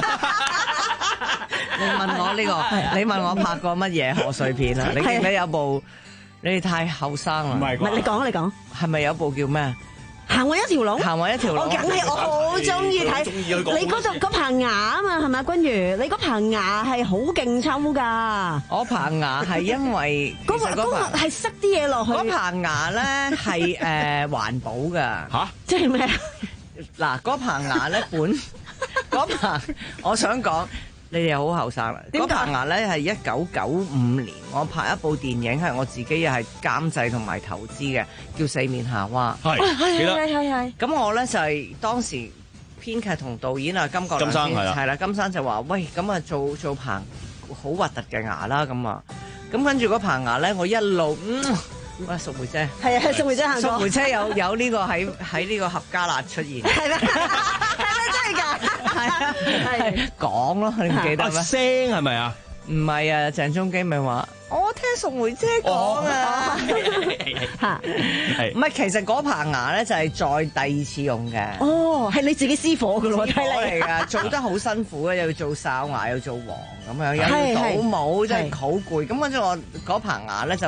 你問我呢個，你問我拍過乜嘢賀歲片啊？你記唔記得有部？你哋太後生啦， 唔係你講你講， 係咪有部叫咩？ 行運一條龍， 行運一條龍， 我梗係我好中意睇。你嗰度嗰棚牙啊嘛，係咪君如？你嗰棚牙係好勁抽㗎。 我棚牙係因為嗰個嗰個係塞啲嘢落去。 嗰棚牙咧係誒環保㗎。 嚇？ 即係咩？ 嗱，嗰棚牙咧本嗰棚，我想講。你哋好後生啦！嗰棚牙咧係一九九五年，我拍一部電影係我自己又係監製同埋投資嘅，叫《四面夏娃》。 係係係係係。 咁我咧就係、是、當時編劇同導演啊金國良先係啦，金生就話：喂，咁啊做做棚好核突嘅牙啦咁啊！咁跟住嗰棚牙咧，我一路嗯，喂，淑梅姐係啊，淑梅姐行過。 淑梅姐有有呢個喺喺呢個合家辣出現。係咩？係咪真係㗎？係啊，係講咯，你唔記得咩？ 聲係咪啊？ 唔係啊，鄭中基咪話我聽淑梅姐講啊，嚇，唔係其實嗰棚牙咧就係再第二次用嘅。 哦，係你自己私伙㗎咯， 私伙嚟㗎，做得好辛苦嘅，又要做哨牙，又要做黃咁樣，又要倒帽，真係好攰。咁跟住我嗰棚牙咧就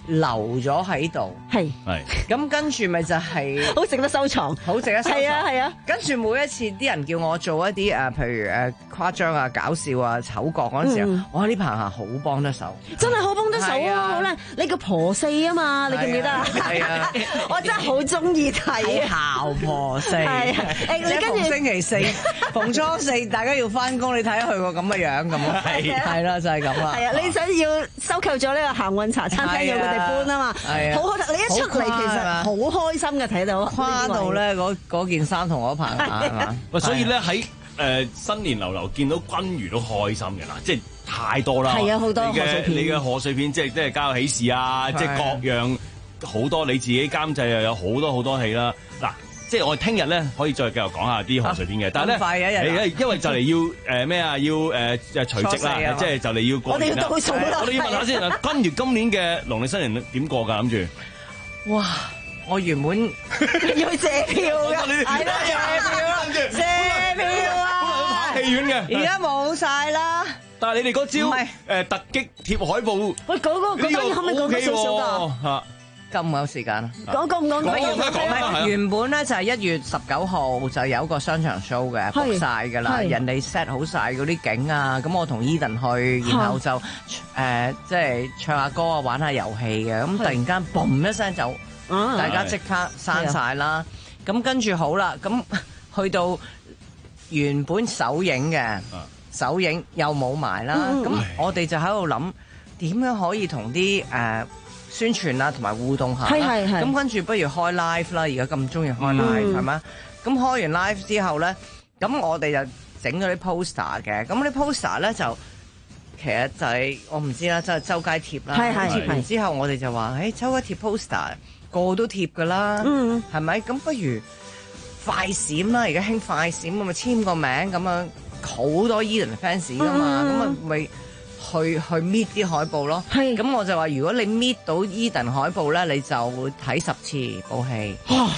留咗喺度， 係係咁跟住咪就係好值得收藏， 好值得收藏。 係啊係啊， 跟住每一次啲人叫我做一啲誒，譬如誒誇張啊、搞笑啊、醜角嗰陣時候， 嗯我呢棚下好幫得手， 真係好幫得手啊！ 係啊好靚，你個婆四啊嘛，你記唔記得啊？ 係啊， 我真係好中意睇啊！ 姣婆四， 係啊誒你跟住逢星期四、逢初四，大家要翻工，你睇下佢個咁嘅樣咁啊，係係啦，就係咁啦。 係啊，你想要收購咗呢個行運茶餐廳，要佢哋搬啊嘛， 係啊好開心！你一出嚟其實好開心嘅，睇到跨到咧嗰嗰件衫同我棚下係嘛？ 喂，所以咧喺誒新年流流見到君如都開心嘅啦，即係太多啦。 係啊，好多你嘅賀歲片， 你嘅賀歲片，即係即係家有喜事啊，即係各樣好多，你自己監製又有好多好多戲啦。嗱，即係我哋聽日咧可以再繼續講下啲賀歲片嘅，但係咧， 咁快嘅一日因因為就嚟要誒咩啊，要誒誒除夕初四啊啦，即係就嚟要過年啦。 我哋要倒數啦我哋要問下先啊，君如今年嘅農曆新年點過㗎？諗住哇！我原本要借票嘅，係啦，借票啊，借票啊， 戲院嘅， 而家冇晒啦。 但係你哋嗰招唔係誒突擊貼海報， 喂，嗰個嗰單嘢可唔可以講多少少㗎？ 嚇， 夠唔夠時間啊？ 講講唔講講？ 講講講原本咧就係一月十九號就有個商場 show 嘅，book 晒㗎啦， 係人哋 set 好晒嗰啲景啊，咁我同 Eden 去，然後就誒即係唱下歌啊，玩下遊戲嘅，咁突然間嘣一聲就大家即刻閂晒啦。咁跟住好啦，咁去到原本首映嘅首映又冇埋啦，咁我哋就喺度諗點樣可以同啲誒宣傳啊，同埋互動下。 係係係咁跟住不如開 live 啦，而家咁中意開 live 係咪？咁開完 live 之後咧，咁我哋就整咗啲 poster 嘅。咁啲 poster 咧就其實就係我唔知啦，即係周街貼啦。 係係貼完之後，我哋就話：誒周街貼 poster，個個都貼㗎啦，係咪？咁不如快閃啦！而家興快閃，咁咪簽個名咁樣，好多 Eden fans 㗎嘛，咁啊咪。去去搣啲海報咯，咁我就話如果你搣到 Eden 海報咧，你就睇十次部戲，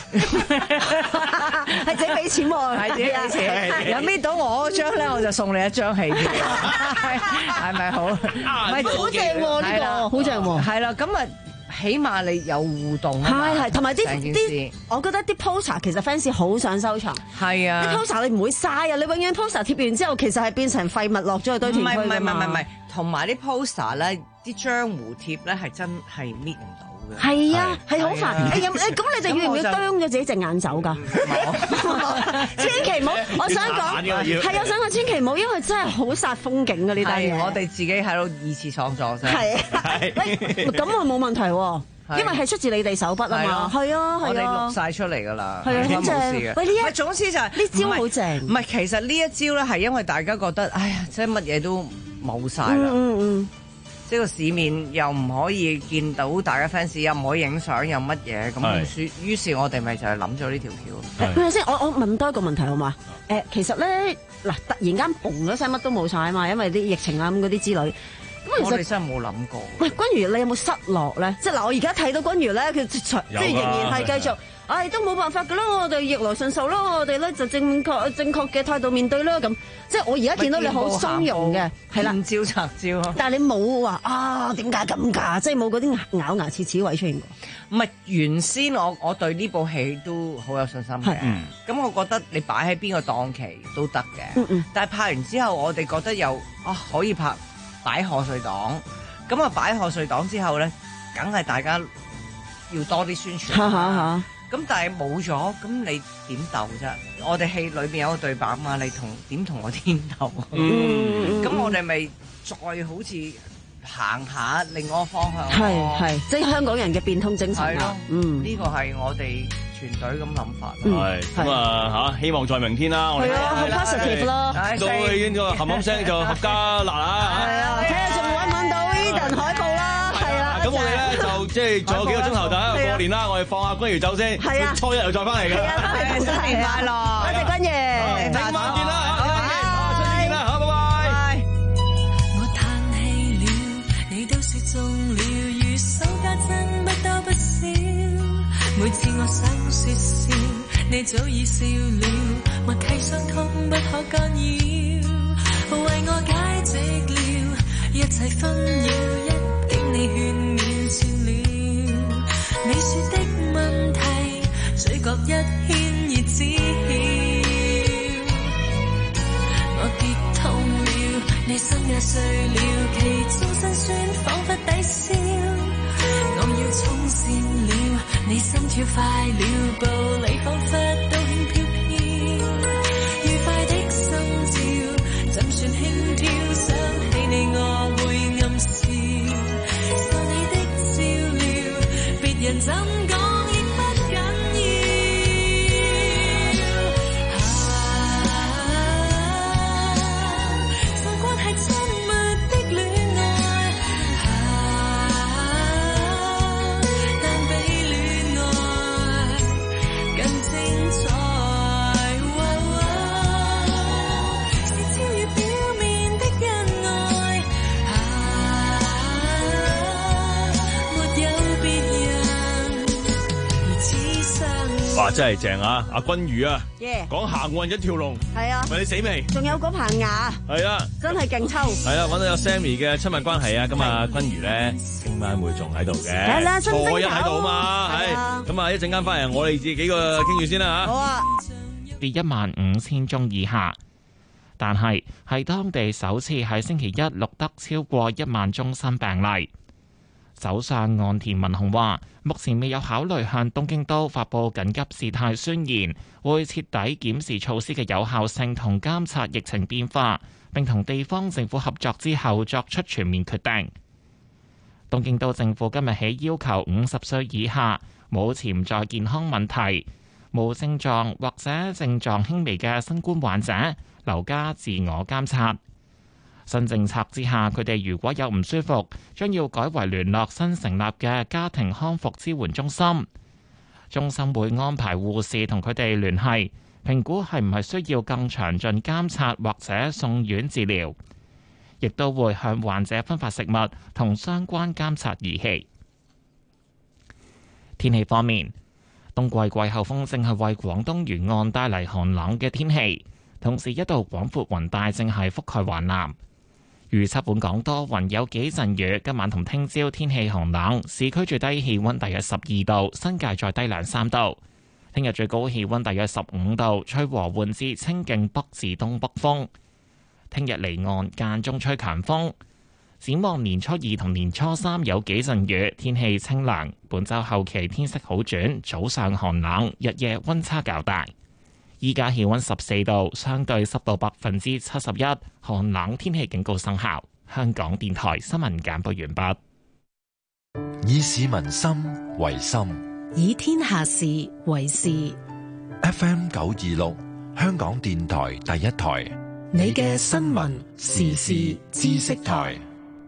係自己俾錢喎， 係自己俾錢。有搣到我嗰張咧，我就送你一張戲票，係咪好？唔係好正喎呢個，好正喎。 係啦，咁啊。起碼你有互動啊嘛， 係係，同埋啲成件啲事， 我覺得啲 poster 其實 fans 好想收藏。 係啊， 啲 poster 你唔會嘥啊！你永遠 poster 貼完之後，其實係變成廢物落咗去堆填區㗎嘛。 唔係唔係唔係唔係，同埋啲 poster 咧，啲漿糊貼咧係真係搣唔到嘅。 係啊，係好煩。誒有誒咁你哋要唔要啄咗自己隻眼走㗎？千祈唔好，我想講係我想講千祈唔好，因為真係好煞風景㗎呢單嘢。 我哋自己喺度二次創作啫。 係係，咁啊冇問題喎。因為係出自你哋手筆啊嘛，係啊係啊， 我哋錄晒出嚟㗎啦， 係啊好正。喂呢一總之就係呢招好正。 唔係其實呢一招咧係因為大家覺得，哎呀，即係乜嘢都冇晒啦。 嗯嗯。 即係個市面又唔可以見到大家 fans，又唔可以影相，又乜嘢咁，於是我哋咪就係諗咗呢條橋。 誒，先，我我問多一個問題好嘛？誒，其實咧嗱，突然間嘣咗聲乜都冇晒啊嘛，因為啲疫情啊咁嗰啲之類。咁我哋真係冇諗過。 喂，君如，你有冇失落咧？即係嗱，我而家睇到君如咧，佢即係仍然係繼續，唉，都冇辦法㗎啦，我哋逆來順受啦，我哋咧就正確正確嘅態度面對啦，咁即係我而家見到你好鬆容嘅，係啦， 見招拆招。 但係你冇話啊，點解咁㗎？即係冇嗰啲咬牙切齒位出現過。 唔係原先我我對呢部戲都好有信心嘅，咁我覺得你擺喺邊個檔期都得嘅，但係拍完之後我哋覺得又啊可以拍。擺賀歲檔，咁啊擺賀歲檔之後咧，梗係大家要多啲宣傳。咁但係冇咗，咁你點鬥啫？我哋戲裏邊有個對白嘛，你同點同我天鬥？咁、嗯、我哋咪再好似行下另外一個方向。 係係，即係香港人嘅變通精神啊！嗯， 呢個係我哋團隊咁諗法。 係咁啊嚇，希望在明天啦！我哋係啊，好 positive 咯， 都已經個冚冚聲就合家辣啦！ 係啊，睇下仲揾唔揾到 Eden 海報啦！係啊， 咁我哋咧就即係仲有幾個鐘頭就喺度過年啦，我哋放下君如走先， 係啊， 初一又再翻嚟嘅。 係啊，翻嚟新年快樂！多謝君如， 聽晚見啦嚇，聽晚見，出年見啦嚇，拜拜。 我嘆氣了，你都說中了，如數家珍不多不少。每次我想說笑，你早已笑了，默契傷痛不可干擾，為我解釋了一切紛擾，一經你勸勉算了。 覺一牽熱知曉，我跌痛了，你心也碎了，其中辛酸彷彿抵消，我要衝線了，你心跳快了，步履彷彿都輕飄飄，愉快的心照，怎算輕佻，想起你我會暗笑，受你的照料，別人怎講亦不緊要，在關係親密的戀愛，但比戀愛更精彩，是超越表面的恩愛，沒有別人如此相愛。 哇，真係正啊！阿君如啊， Yeah 講行運一條龍， 係啊， 問你死未？ 仲有嗰棚牙， 係啊， 真係勁抽。 係啊，揾到有 Sammy 嘅親密關係啊，咁啊，君如咧聽晚會仲喺度嘅， 係啦初一喺度啊嘛，係，咁啊一陣間翻嚟，我哋自己幾個傾住先啦嚇。 好啊， 跌一萬五千宗以下，但係係當地首次喺星期一錄得超過一萬宗新病例。首相岸田文雄話：目前未有考慮向東京都發布緊急事態宣言，會徹底檢視措施嘅有效性同監察疫情變化，並同地方政府合作之後作出全面決定。東京都政府今日起要求五十歲以下冇潛在健康問題、無症狀或者症狀輕微嘅新冠患者留家自我監察。新政策之下，佢哋如果有唔舒服，將要改為聯絡新成立嘅家庭康復支援中心。中心會安排護士同佢哋聯繫，評估係唔係需要更詳盡監察或者送院治療，亦都會向患者分發食物同相關監察儀器。天氣方面，冬季季候風正係為廣東沿岸帶嚟寒冷嘅天氣，同時一道廣闊雲帶正係覆蓋華南。預測本港多雲有幾陣雨，今晚同聽朝天氣寒冷，市區最低氣溫大約十二度，新界再低兩三度。聽日最高氣溫大約十五度，吹和緩至清勁北至東北風。聽日離岸間中吹強風。展望年初二同年初三有幾陣雨，天氣清涼。本週後期天色好轉，早上寒冷，日夜溫差較大。依家氣溫十四度，相對濕度百分之七十一，寒冷天氣警告生效。香港電台新聞簡報完畢。 以市民心為心， 以天下事為事。 F M 九二六，香港電台第一台， 你嘅新聞時事知識台。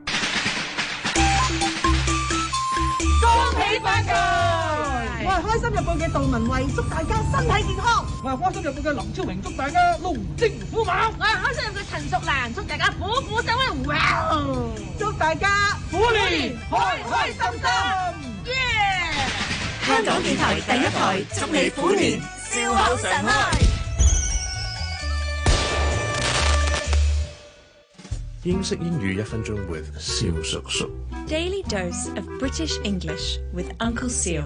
恭喜發財！我係開心日報嘅杜文慧，祝大家身體健康。我係開心日報嘅林超榮，祝大家龍精虎猛。 我係開心日報嘅陳淑蘭，祝大家虎虎生威。哇！ 祝大家虎年開開心心。 耶！ 香港電台第一台，祝你虎年笑口常開。 英式英語一分鐘 with 蕭叔叔。 Daily dose of British English with Uncle Seal.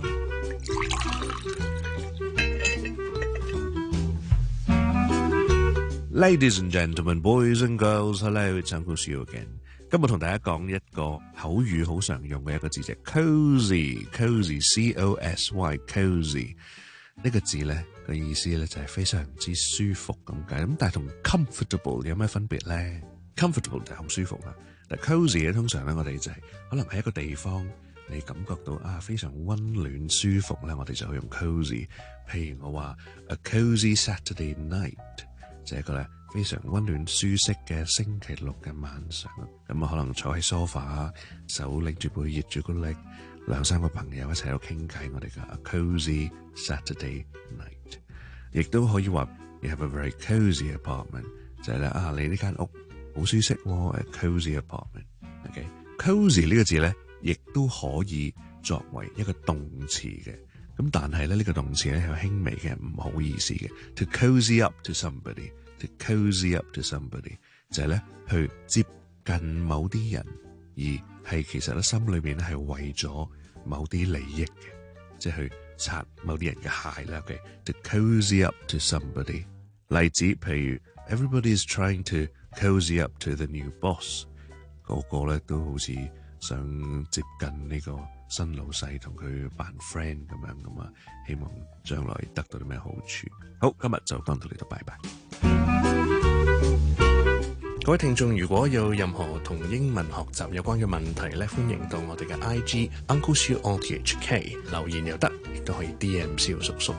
Ladies and gentlemen, boys and girls, hello, it's Uncle Seal again. 今日同大家講一個口語好常用嘅一個字，就係 cozy, cozy, C O S Y, cozy 呢個字咧嘅意思咧就係非常之舒服咁解。咁但係同 comfortable 有咩分別咧？Comfortable 就係好舒服啦，但 cozy 咧通常咧我哋就係、是、可能喺一個地方你感覺到啊非常溫暖舒服咧，我哋就去用 cozy。譬如我話 a cozy Saturday night 就係一個咧非常溫暖舒適嘅星期六嘅晚上，咁啊可能坐喺 sofa， 手拎住杯熱朱古力，兩三個朋友一齊喺度傾偈，我哋嘅 a cozy Saturday night。亦都可以話 you have a very cozy apartment， 就係咧啊你呢間屋好舒適喎 ，a cozy apartment。OK，cozy 呢個字咧，亦都可以作為一個動詞嘅。咁但係咧呢個動詞咧有輕微嘅唔好意思嘅。To cozy up to somebody，to cozy up to somebody 就係咧去接近某啲人，而係其實咧心裏邊咧係為咗某啲利益嘅，即係去擦某啲人嘅鞋啦。OK， to cozy up to somebody。例子譬如 Everybody is trying to cozy up to the new boss， 個個咧都好似想接近呢個新老細，同佢扮 friend 咁樣咁啊，希望將來得到啲咩好處。好，今日就講到呢度，拜拜。各位聽眾，如果有任何同英文學習有關嘅問題咧，歡迎到我哋嘅 I G Uncle Siu R T H K 留言又得，亦都可以 D M 蕭叔叔。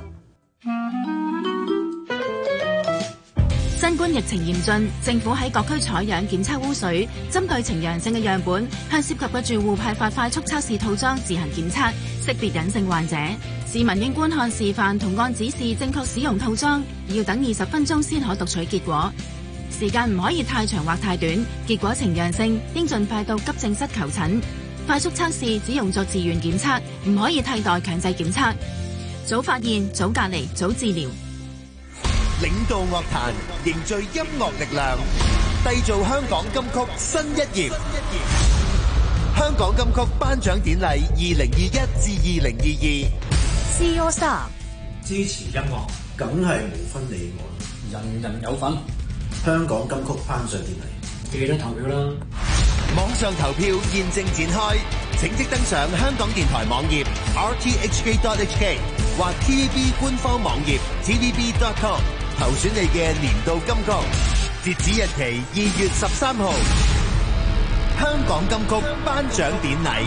新冠疫情嚴峻，政府喺各區採樣檢測污水，針對呈陽性嘅樣本，向涉及嘅住戶派發快速測試套裝自行檢測，識別隱性患者。市民應觀看示範同按指示正確使用套裝，要等二十分鐘先可讀取結果。時間唔可以太長或太短，結果呈陽性應盡快到急症室求診。快速測試只用作自願檢測，唔可以替代強制檢測。早發現，早隔離，早治療。 領導樂壇，凝聚音樂力量，締造香港金曲新一頁。香港金曲頒獎典禮二零二一至二零二二 ，C AllStar 支持音樂，梗係無分你我，人人有份。香港金曲頒獎典禮，記得投票啦！ 網上投票現正展開，請即登上香港電台網頁 r t h k dot h k 或 T V B 官方網頁 t v b dot com 投選你嘅年度金曲，截止日期二月十三號。香港金曲頒獎典禮。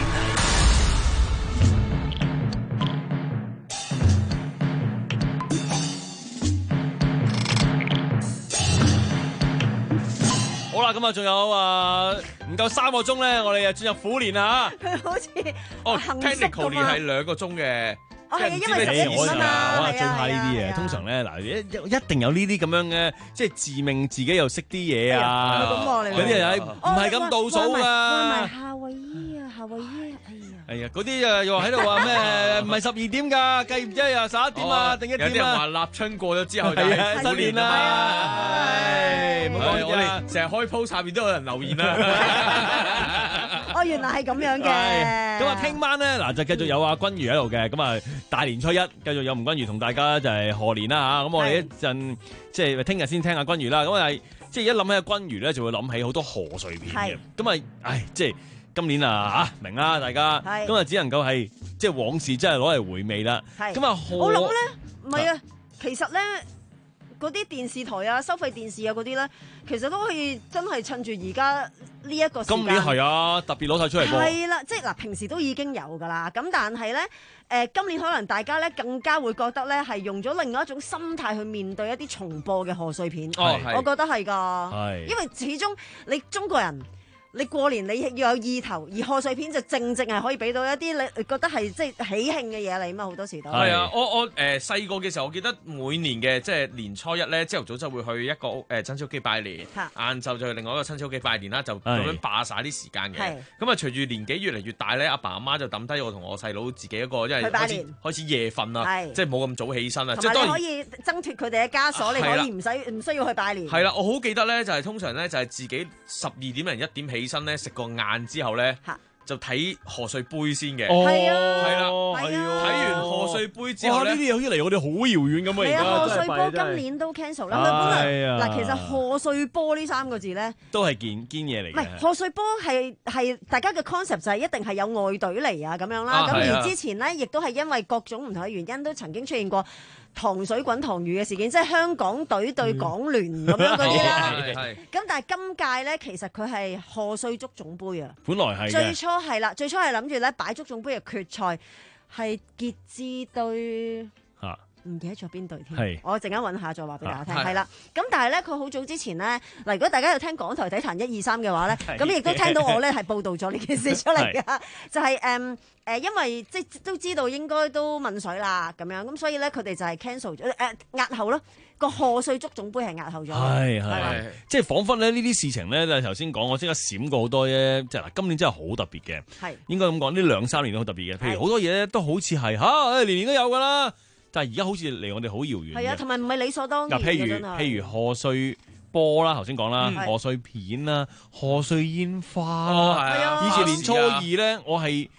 好啦，咁啊，仲有啊，唔夠三個鐘咧，我哋就進入虎年啦嚇。 佢好似哦 ，technically 係兩個鐘嘅。 哦，係因為十一點啊嘛， 我係最怕呢啲嘢。通常咧，嗱一一定有呢啲咁樣嘅，即係自命自己又識啲嘢啊。嗰啲人唔係咁倒數㗎。 話埋夏威夷啊，夏威夷，哎呀。 係啊，嗰啲啊又喺度話咩？唔係十二點㗎，計唔知又十一點啊，定一點啊？ 有啲人話立春過咗之後就係新年啦。唉，唔好講我哋成日開 post 下邊都有人留言啦。 哦，原來係咁樣嘅。 咁啊，聽晚咧嗱就繼續有阿君如喺度嘅，咁啊大年初一繼續有吳君如同大家就係賀年啦嚇。咁我哋一陣即係聽日先聽阿君如啦。咁啊即係一諗起阿君如咧，就會諗起好多賀歲片嘅。咁啊，唉，即係。今年啊嚇明啦，大家咁啊，只能夠係即係往事真係攞嚟回味啦。咁啊， 我諗咧，唔係啊，其實咧嗰啲電視台啊、收費電視啊嗰啲咧，其實都可以真係趁住而家呢一個時間。 今年係啊，特別攞晒出嚟播。 係啦，即係嗱，平時都已經有㗎啦。咁但係咧，誒、呃、今年可能大家咧更加會覺得咧係用咗另外一種心態去面對一啲重播嘅賀歲片。 哦， 我覺得係㗎。 係， 因為始終你中國人。你過年你要有意頭，而賀歲片就正正係可以俾到一啲你覺得係即係喜慶嘅嘢嚟嘛，好多時都係啊！我我誒細個嘅時候，我記得每年嘅即係年初一咧，朝頭早就會去一個屋誒親戚屋企拜年，晏晝就去另外一個親戚屋企拜年啦，就咁樣霸晒啲時間嘅。咁啊，隨住年紀越嚟越大咧，阿爸阿媽就抌低我同我細佬自己一個，因為開始開始夜瞓啦，即係冇咁早起身啦。即係當然可以掙脫佢哋嘅枷鎖，你可以唔使唔需要去拜年。 係啦，我好記得咧，就係通常咧就係自己十二點零一點起身咧，食個晏之後咧，就睇賀歲杯先嘅。 係啊， 係啦， 係啊。 睇完賀歲杯之後咧， 呢啲好似離我哋好遙遠咁啊！ 係啊，賀歲波今年都 cancel 啦。係啊，嗱，其實賀歲波呢三個字咧， 都係堅堅嘢嚟嘅。 唔係賀歲波係係大家嘅 concept 就係一定係有外隊嚟啊咁樣啦。咁而之前咧，亦都係因為各種唔同嘅原因，都曾經出現過糖水滾糖魚嘅事件，即係香港隊對港聯咁樣嗰啲啦。咁但係今屆咧，其實佢係賀歲足總杯啊。 本來係最初係啦，最初係諗住咧擺足總杯嘅決賽係傑志對嚇，唔記得咗邊隊添。我陣間揾下再話俾大家聽。係啦，咁但係咧，佢好早之前咧，嗱，如果大家有聽港台體壇一二三嘅話咧，咁亦都聽到我咧係報導咗呢件事出嚟㗎，就係誒。誒，因為即係都知道應該都問水啦，咁樣咁，所以咧佢哋就係 cancel 咗誒押後咯。個賀歲足總杯係押後咗。 係係，即係彷彿咧呢啲事情咧，就係頭先講，我即刻閃過好多啫。即係嗱，今年真係好特別嘅，係應該咁講，呢兩三年都好特別嘅。譬如好多嘢咧，都好似係嚇，年年都有㗎啦。但係而家好似離我哋好遙遠。係啊，同埋唔係理所當然嘅。 譬如譬如賀歲波啦，頭先講啦，賀歲片啦，賀歲煙花啦。係啊，以前年初二咧，我係。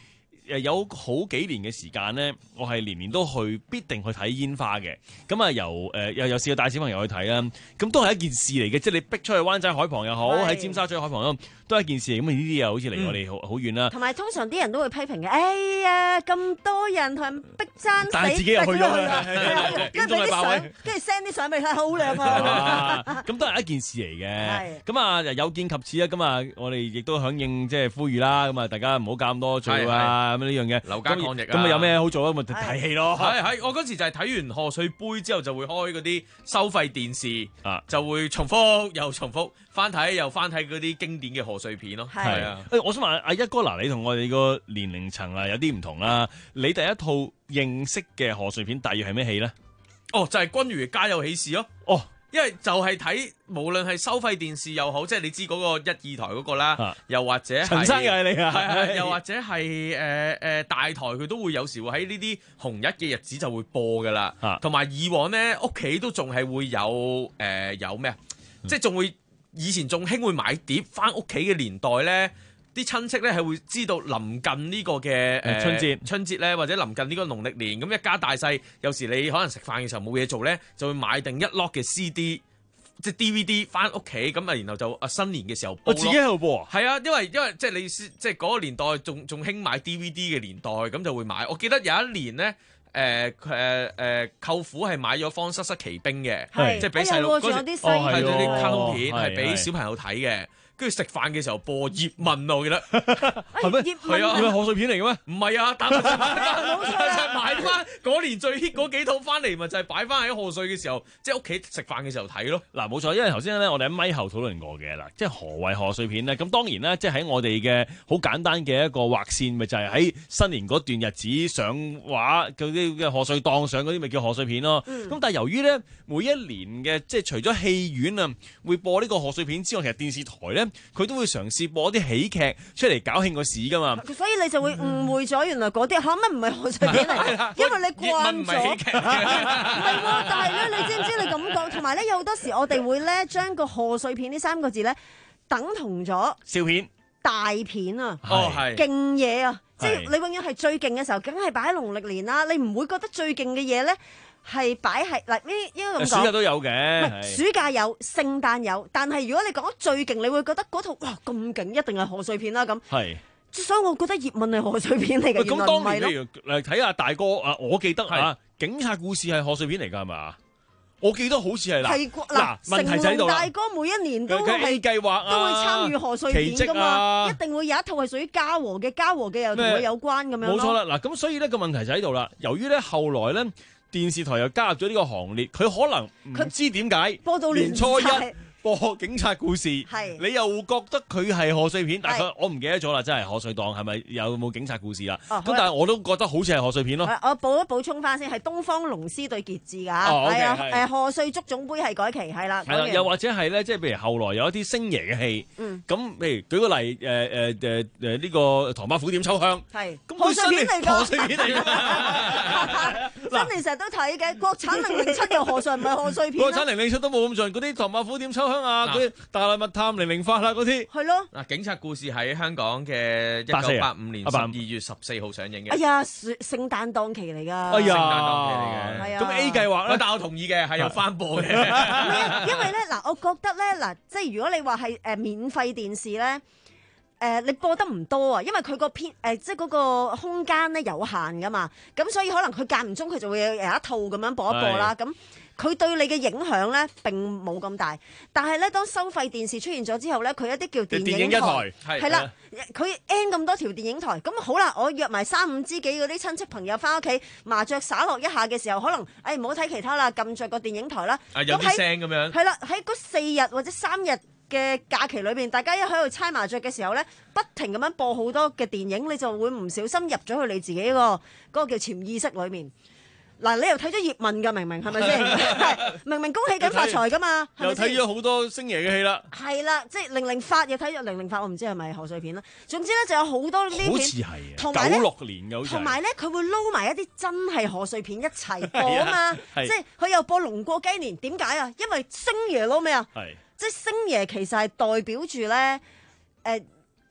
誒有好幾年嘅時間咧，我係年年都去，必定去睇煙花嘅。咁啊，由誒又有試過帶小朋友去睇啦。咁都係一件事嚟嘅，即係你逼出去灣仔海旁又好，喺尖沙咀海旁都都係一件事嚟。咁啊，呢啲又好似離我哋好好遠啦。 同埋通常啲人都會批評嘅，哎呀咁多人同人逼爭死， 但係自己又去咗， 跟住俾啲相，跟住 send 啲相俾你睇，好靚啊！ 咁都係一件事嚟嘅。咁啊，有見及此啊，咁啊，我哋亦都響應即係呼籲啦。咁啊，大家唔好搞咁多聚會啊，咁呢樣嘢。 留家抗疫啊！ 咁啊，有咩好做啊？咪睇戲咯。 係係，我嗰時就係睇完賀歲杯之後，就會開嗰啲收費電視，啊，就會重複又重複翻睇又翻睇嗰啲經典嘅賀歲片咯。係啊， 誒，我想問阿一哥嗱，你同我哋個年齡層啊有啲唔同啦。你第一套認識嘅賀歲片大約係咩戲咧？ 哦，就係《君如家有喜事》咯。哦。因為就係睇，無論係收費電視又好，即係你知嗰個一二台嗰個啦，啊、又或者陳生又係你啊， 係係，又或者係誒誒大台佢都會有時會喺呢啲紅日嘅日子就會播噶啦，同埋、啊、以往咧屋企都仲係會有誒、呃、有咩啊，嗯、即係仲會以前仲興會買碟翻屋企嘅年代咧。啲親戚咧係會知道臨近呢個嘅誒春節春節咧，或者臨近呢個農曆年，咁一家大細有時你可能食飯嘅時候冇嘢做咧，就會買定一 lock 嘅 C D， 即係 D V D 翻屋企，咁啊然後就啊新年嘅時候播。我自己喺度播啊。係啊，因為因為即係你即係嗰個年代仲仲興買 D V D 嘅年代，咁就會買。我記得有一年咧。誒誒誒，舅父係買咗《方室室奇兵》嘅，即係俾細路嗰時，係嗰啲卡通片，係俾小朋友睇嘅。跟住食飯嘅時候播葉問啊，我記得係咩？係啊，係咪賀歲片嚟嘅咩？唔係啊，但係冇錯啦，就係買翻嗰年最 hit 嗰幾套翻嚟，咪就係擺翻喺賀歲嘅時候，即係屋企食飯嘅時候睇咯。嗱，冇錯，因為頭先咧，我哋喺咪後討論過嘅啦，即係何謂賀歲片咧？咁當然啦，即係喺我哋嘅好簡單嘅一個劃線，咪就係喺新年嗰段日子上畫嗰啲嘅賀歲檔上嗰啲，咪叫賀歲片咯。咁、嗯、但係由於咧每一年嘅即係除咗戲院啊會播呢個賀歲片之外，其實電視台咧。佢都會嘗試播啲喜劇出嚟搞興個市噶嘛， 所以你就會誤會咗原來嗰啲嚇乜唔係賀歲片嚟，因為你慣咗。唔係喎，但係咧，你知唔知你咁講？同埋咧，有好多時我哋會咧將個賀歲片呢三個字咧等同咗笑片、 大片啊， 哦係勁嘢啊，即係你永遠係最勁嘅時候，梗係擺喺農曆年啦。你唔會覺得最勁嘅嘢咧？係擺係嗱，呢應該咁講。暑假都有嘅， 暑假有，聖誕有，但係如果你講最勁，你會覺得嗰套哇咁勁，一定係賀歲片啦咁。係，所以我覺得葉問係賀歲片嚟嘅。 咁當年譬如嚟睇下大哥啊，我記得啊，警察故事係賀歲片嚟㗎係嘛？我記得好似係嗱，嗱問題就喺度啦。大哥每一年都係 A 計劃啊， 都會參與賀歲片㗎嘛，一定會有一套係屬於嘉禾嘅，嘉禾嘅又同佢有關咁樣。冇錯啦，嗱咁所以呢個問題就喺度啦。由於咧後來咧。電視台又加入咗呢個行列，佢可能唔知點解播到年初一播警察故事，你又覺得佢係賀歲片，但係我唔記得咗啦，真係賀歲檔係咪有冇警察故事啦？咁、哦、但係我都覺得好似係賀歲片咯。 我補一補充翻先，係東方龍獅對傑志㗎，係啊，誒賀歲足總杯係改期係啦。係啦， 又或者係咧，即係譬如後來有一啲星爺嘅戲，咁、嗯、譬如舉個例，誒誒誒誒呢個唐伯虎點秋香， 係賀歲片嚟㗎， 賀歲片嚟㗎。 新年成日都睇嘅，國產零零七又何嘗唔係賀歲片？ 國產零零七都冇咁盡，嗰啲唐伯虎點秋香啊，嗰啲大內密探零零發啊，嗰啲係咯。 嗱，警察故事喺香港嘅一九八五年十二月十四號上映嘅。 哎呀，聖誕檔期嚟㗎。 哎呀， 聖誕檔期嚟嘅。係啊。咁 A 計劃咧，但我同意嘅係有翻播嘅。 因為咧，嗱，我覺得咧，嗱，即係如果你話係誒免費電視咧。誒、呃，你播得唔多啊，因為佢個片誒，即係嗰個空間咧有限噶嘛，咁所以可能佢間唔中佢就會有一套咁樣播一播啦。咁佢對你嘅影響咧並冇咁大，但係咧當收費電視出現咗之後咧，佢一啲叫電影台係啦，佢 N 咁多條電影台，咁好啦，我約埋三五知己嗰啲親戚朋友翻屋企麻雀灑落一下嘅時候，可能誒唔好睇其他啦，撳着個電影台啦， 啊有啲聲咁樣， 係啦，喺嗰四日或者三日嘅假期裏邊，大家一喺度猜麻雀嘅時候咧，不停咁樣播好多嘅電影，你就會唔小心入咗去你自己、嗰個嗰、嗰個叫潛意識裏面。嗱，你又睇咗葉問㗎，明明係咪先？明明恭喜緊發財㗎嘛， 又睇咗好多星爺嘅戲啦。 係啦，即係零零發又睇咗零零發，我唔知係咪賀歲片啦。總之咧就有好多呢啲片， 好似係同埋九六年嘅， 同埋咧佢會撈埋一啲真係賀歲片一齊播啊嘛。即係佢又播龍過雞年，點解啊？因為星爺撈咩啊？係。即係星爺其實係代表住咧，誒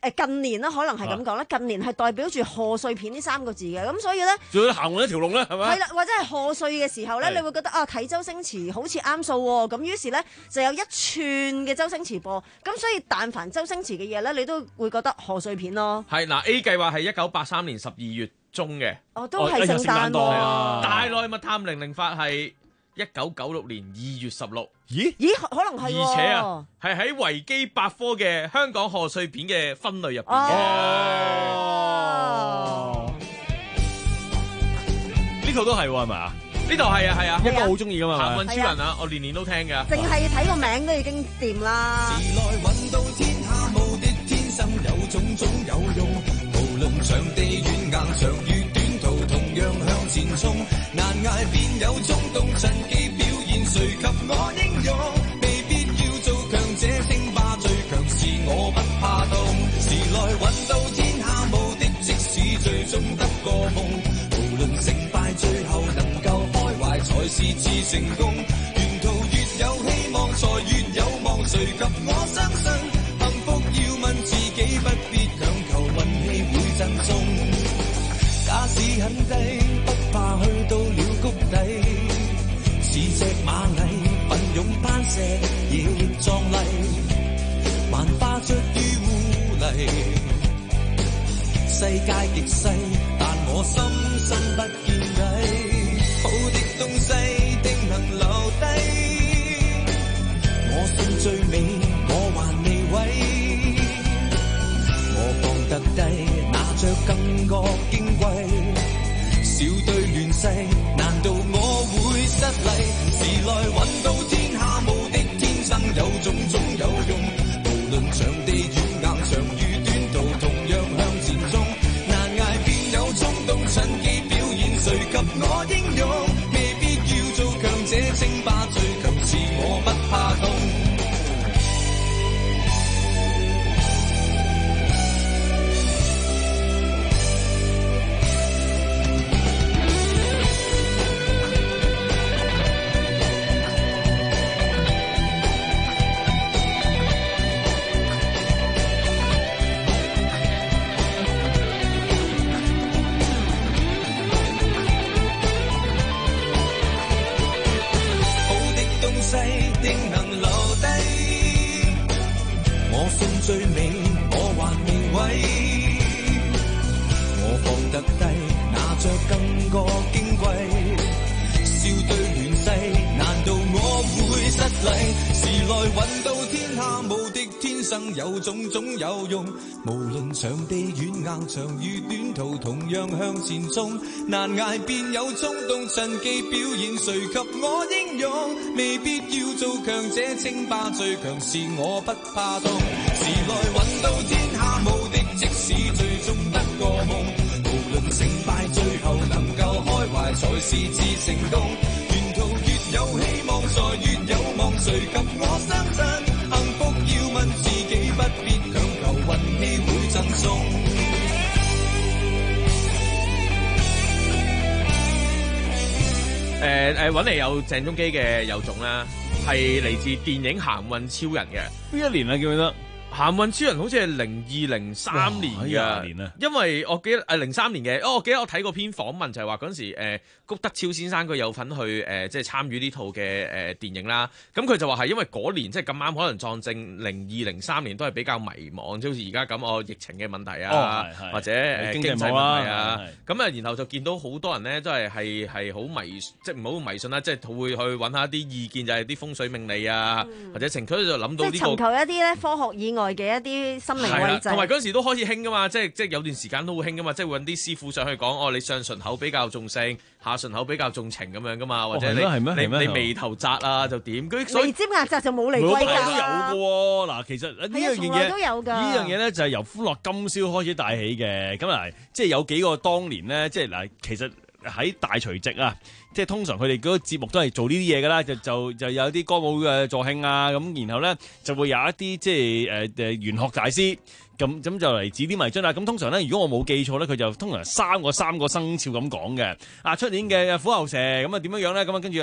誒近年啦，可能係咁講啦，近年係代表住賀歲片呢三個字嘅，咁所以咧， 仲要行運一條龍咧，係咪？ 係啦，或者係賀歲嘅時候咧，你會覺得啊睇周星馳好似啱數喎，咁於是咧就有一串嘅周星馳播，咁所以但凡周星馳嘅嘢咧，你都會覺得賀歲片咯。 係嗱 A 計劃係一九八三年十二月中嘅， 哦都係聖誕喎。 大內密探零零發係一九九六年二月十六。 咦咦，可能係喎。 而且啊，係喺維基百科嘅香港賀歲片嘅分類入邊嘅。 哦， 呢套都係喎，係咪啊？ 呢度係啊係啊， 一個好中意噶嘛。 行運超人啊，我年年都聽㗎。 淨係睇個名都已經掂啦。 時來運到天下無敵，天生有種種有用，無論場地遠硬長與短途，同樣向前衝，難捱便有衝動，趁機表現，誰及我英勇？未必要做強者稱霸，最強是我不怕凍。時來運到天下無敵，即使最終得個夢，無論成敗，最後能夠開懷才是次成功。沿途越有希望，才越有望，誰及我相信？幸福要問自己，不必強求運氣會贈送。假使很低，不怕去到了谷底，似隻螞蟻奮勇攀石，亦壯麗，萬花出於污泥。世界極細，但我心身不見底，好的東西定能留低。我信最美，我還未毀，我放得低，拿着更覺矜貴。小隊亂世，難道我會失禮？時來運到天下無敵，天生有種種有用，無論場地遠硬長與短途，同樣向前衝，難捱便有衝動，趁機表現，誰及我英勇？未必要做強者稱霸，最強是我不怕凍。定能留低，我信最美，我還未毀，我放得低，拿着更覺矜貴，笑對亂世，難道我會失禮？時來運到天下無敵，天生有種種有用，無論場地遠硬長與短途，同樣向前衝，難捱便有衝動，趁機表現，誰及我英勇？未必要做強者稱霸，最強是我不怕凍。時來運到天下無敵，即使最終得個夢，無論成敗，最後能夠開懷才是次成功。沿途越有希望，才越有望，誰及我相信？幸福要問自己，不必強求運氣會贈送。 誒誒揾嚟有鄭中基嘅有種啦，係嚟自電影《行運超人》嘅。 邊一年啊？記唔記得？ 行運超人好似係零二零三年嘅， 年啊！ 因為我記得誒零三年嘅，哦，我記得我睇過篇訪問就係話嗰陣時誒谷德超先生佢有份去誒即係參與呢套嘅誒電影啦。咁佢就話係因為嗰年即係咁啱可能撞正零二零三年都係比較迷茫，即係好似而家咁哦疫情嘅問題啊，或者誒經濟問題啊。咁啊，然後就見到好多人咧都係係係好迷，即係唔好迷信啦，即係會去揾下啲意見，就係啲風水命理啊，或者情佢就諗到呢個。 即係尋求一啲咧科學以外嘅一啲心靈慰藉， 同埋嗰陣時都開始興噶嘛，即係即係有段時間都好興噶嘛，即係揾啲師傅上去講，哦，你上唇口比較重性，下唇口比較重情咁樣噶嘛，或者你你你眉頭窄啊就點？ 眉尖額窄就冇嚟歸㗎， 都有嘅喎。嗱，其實呢樣嘢都有㗎。 呢樣嘢咧就係由歡樂今宵開始帶起嘅。咁嗱，即係有幾個當年咧，即係嗱，其實喺大除夕啊。即係通常佢哋嗰個節目都係做呢啲嘢㗎啦，就就就有啲歌舞嘅助興啊，咁然後咧就會有一啲即係誒誒玄學大師，咁咁就嚟指點迷津啦。咁通常咧，如果我冇記錯咧，佢就通常三個三個生肖咁講嘅。啊，出年嘅虎猴蛇咁啊點樣樣咧？咁啊跟住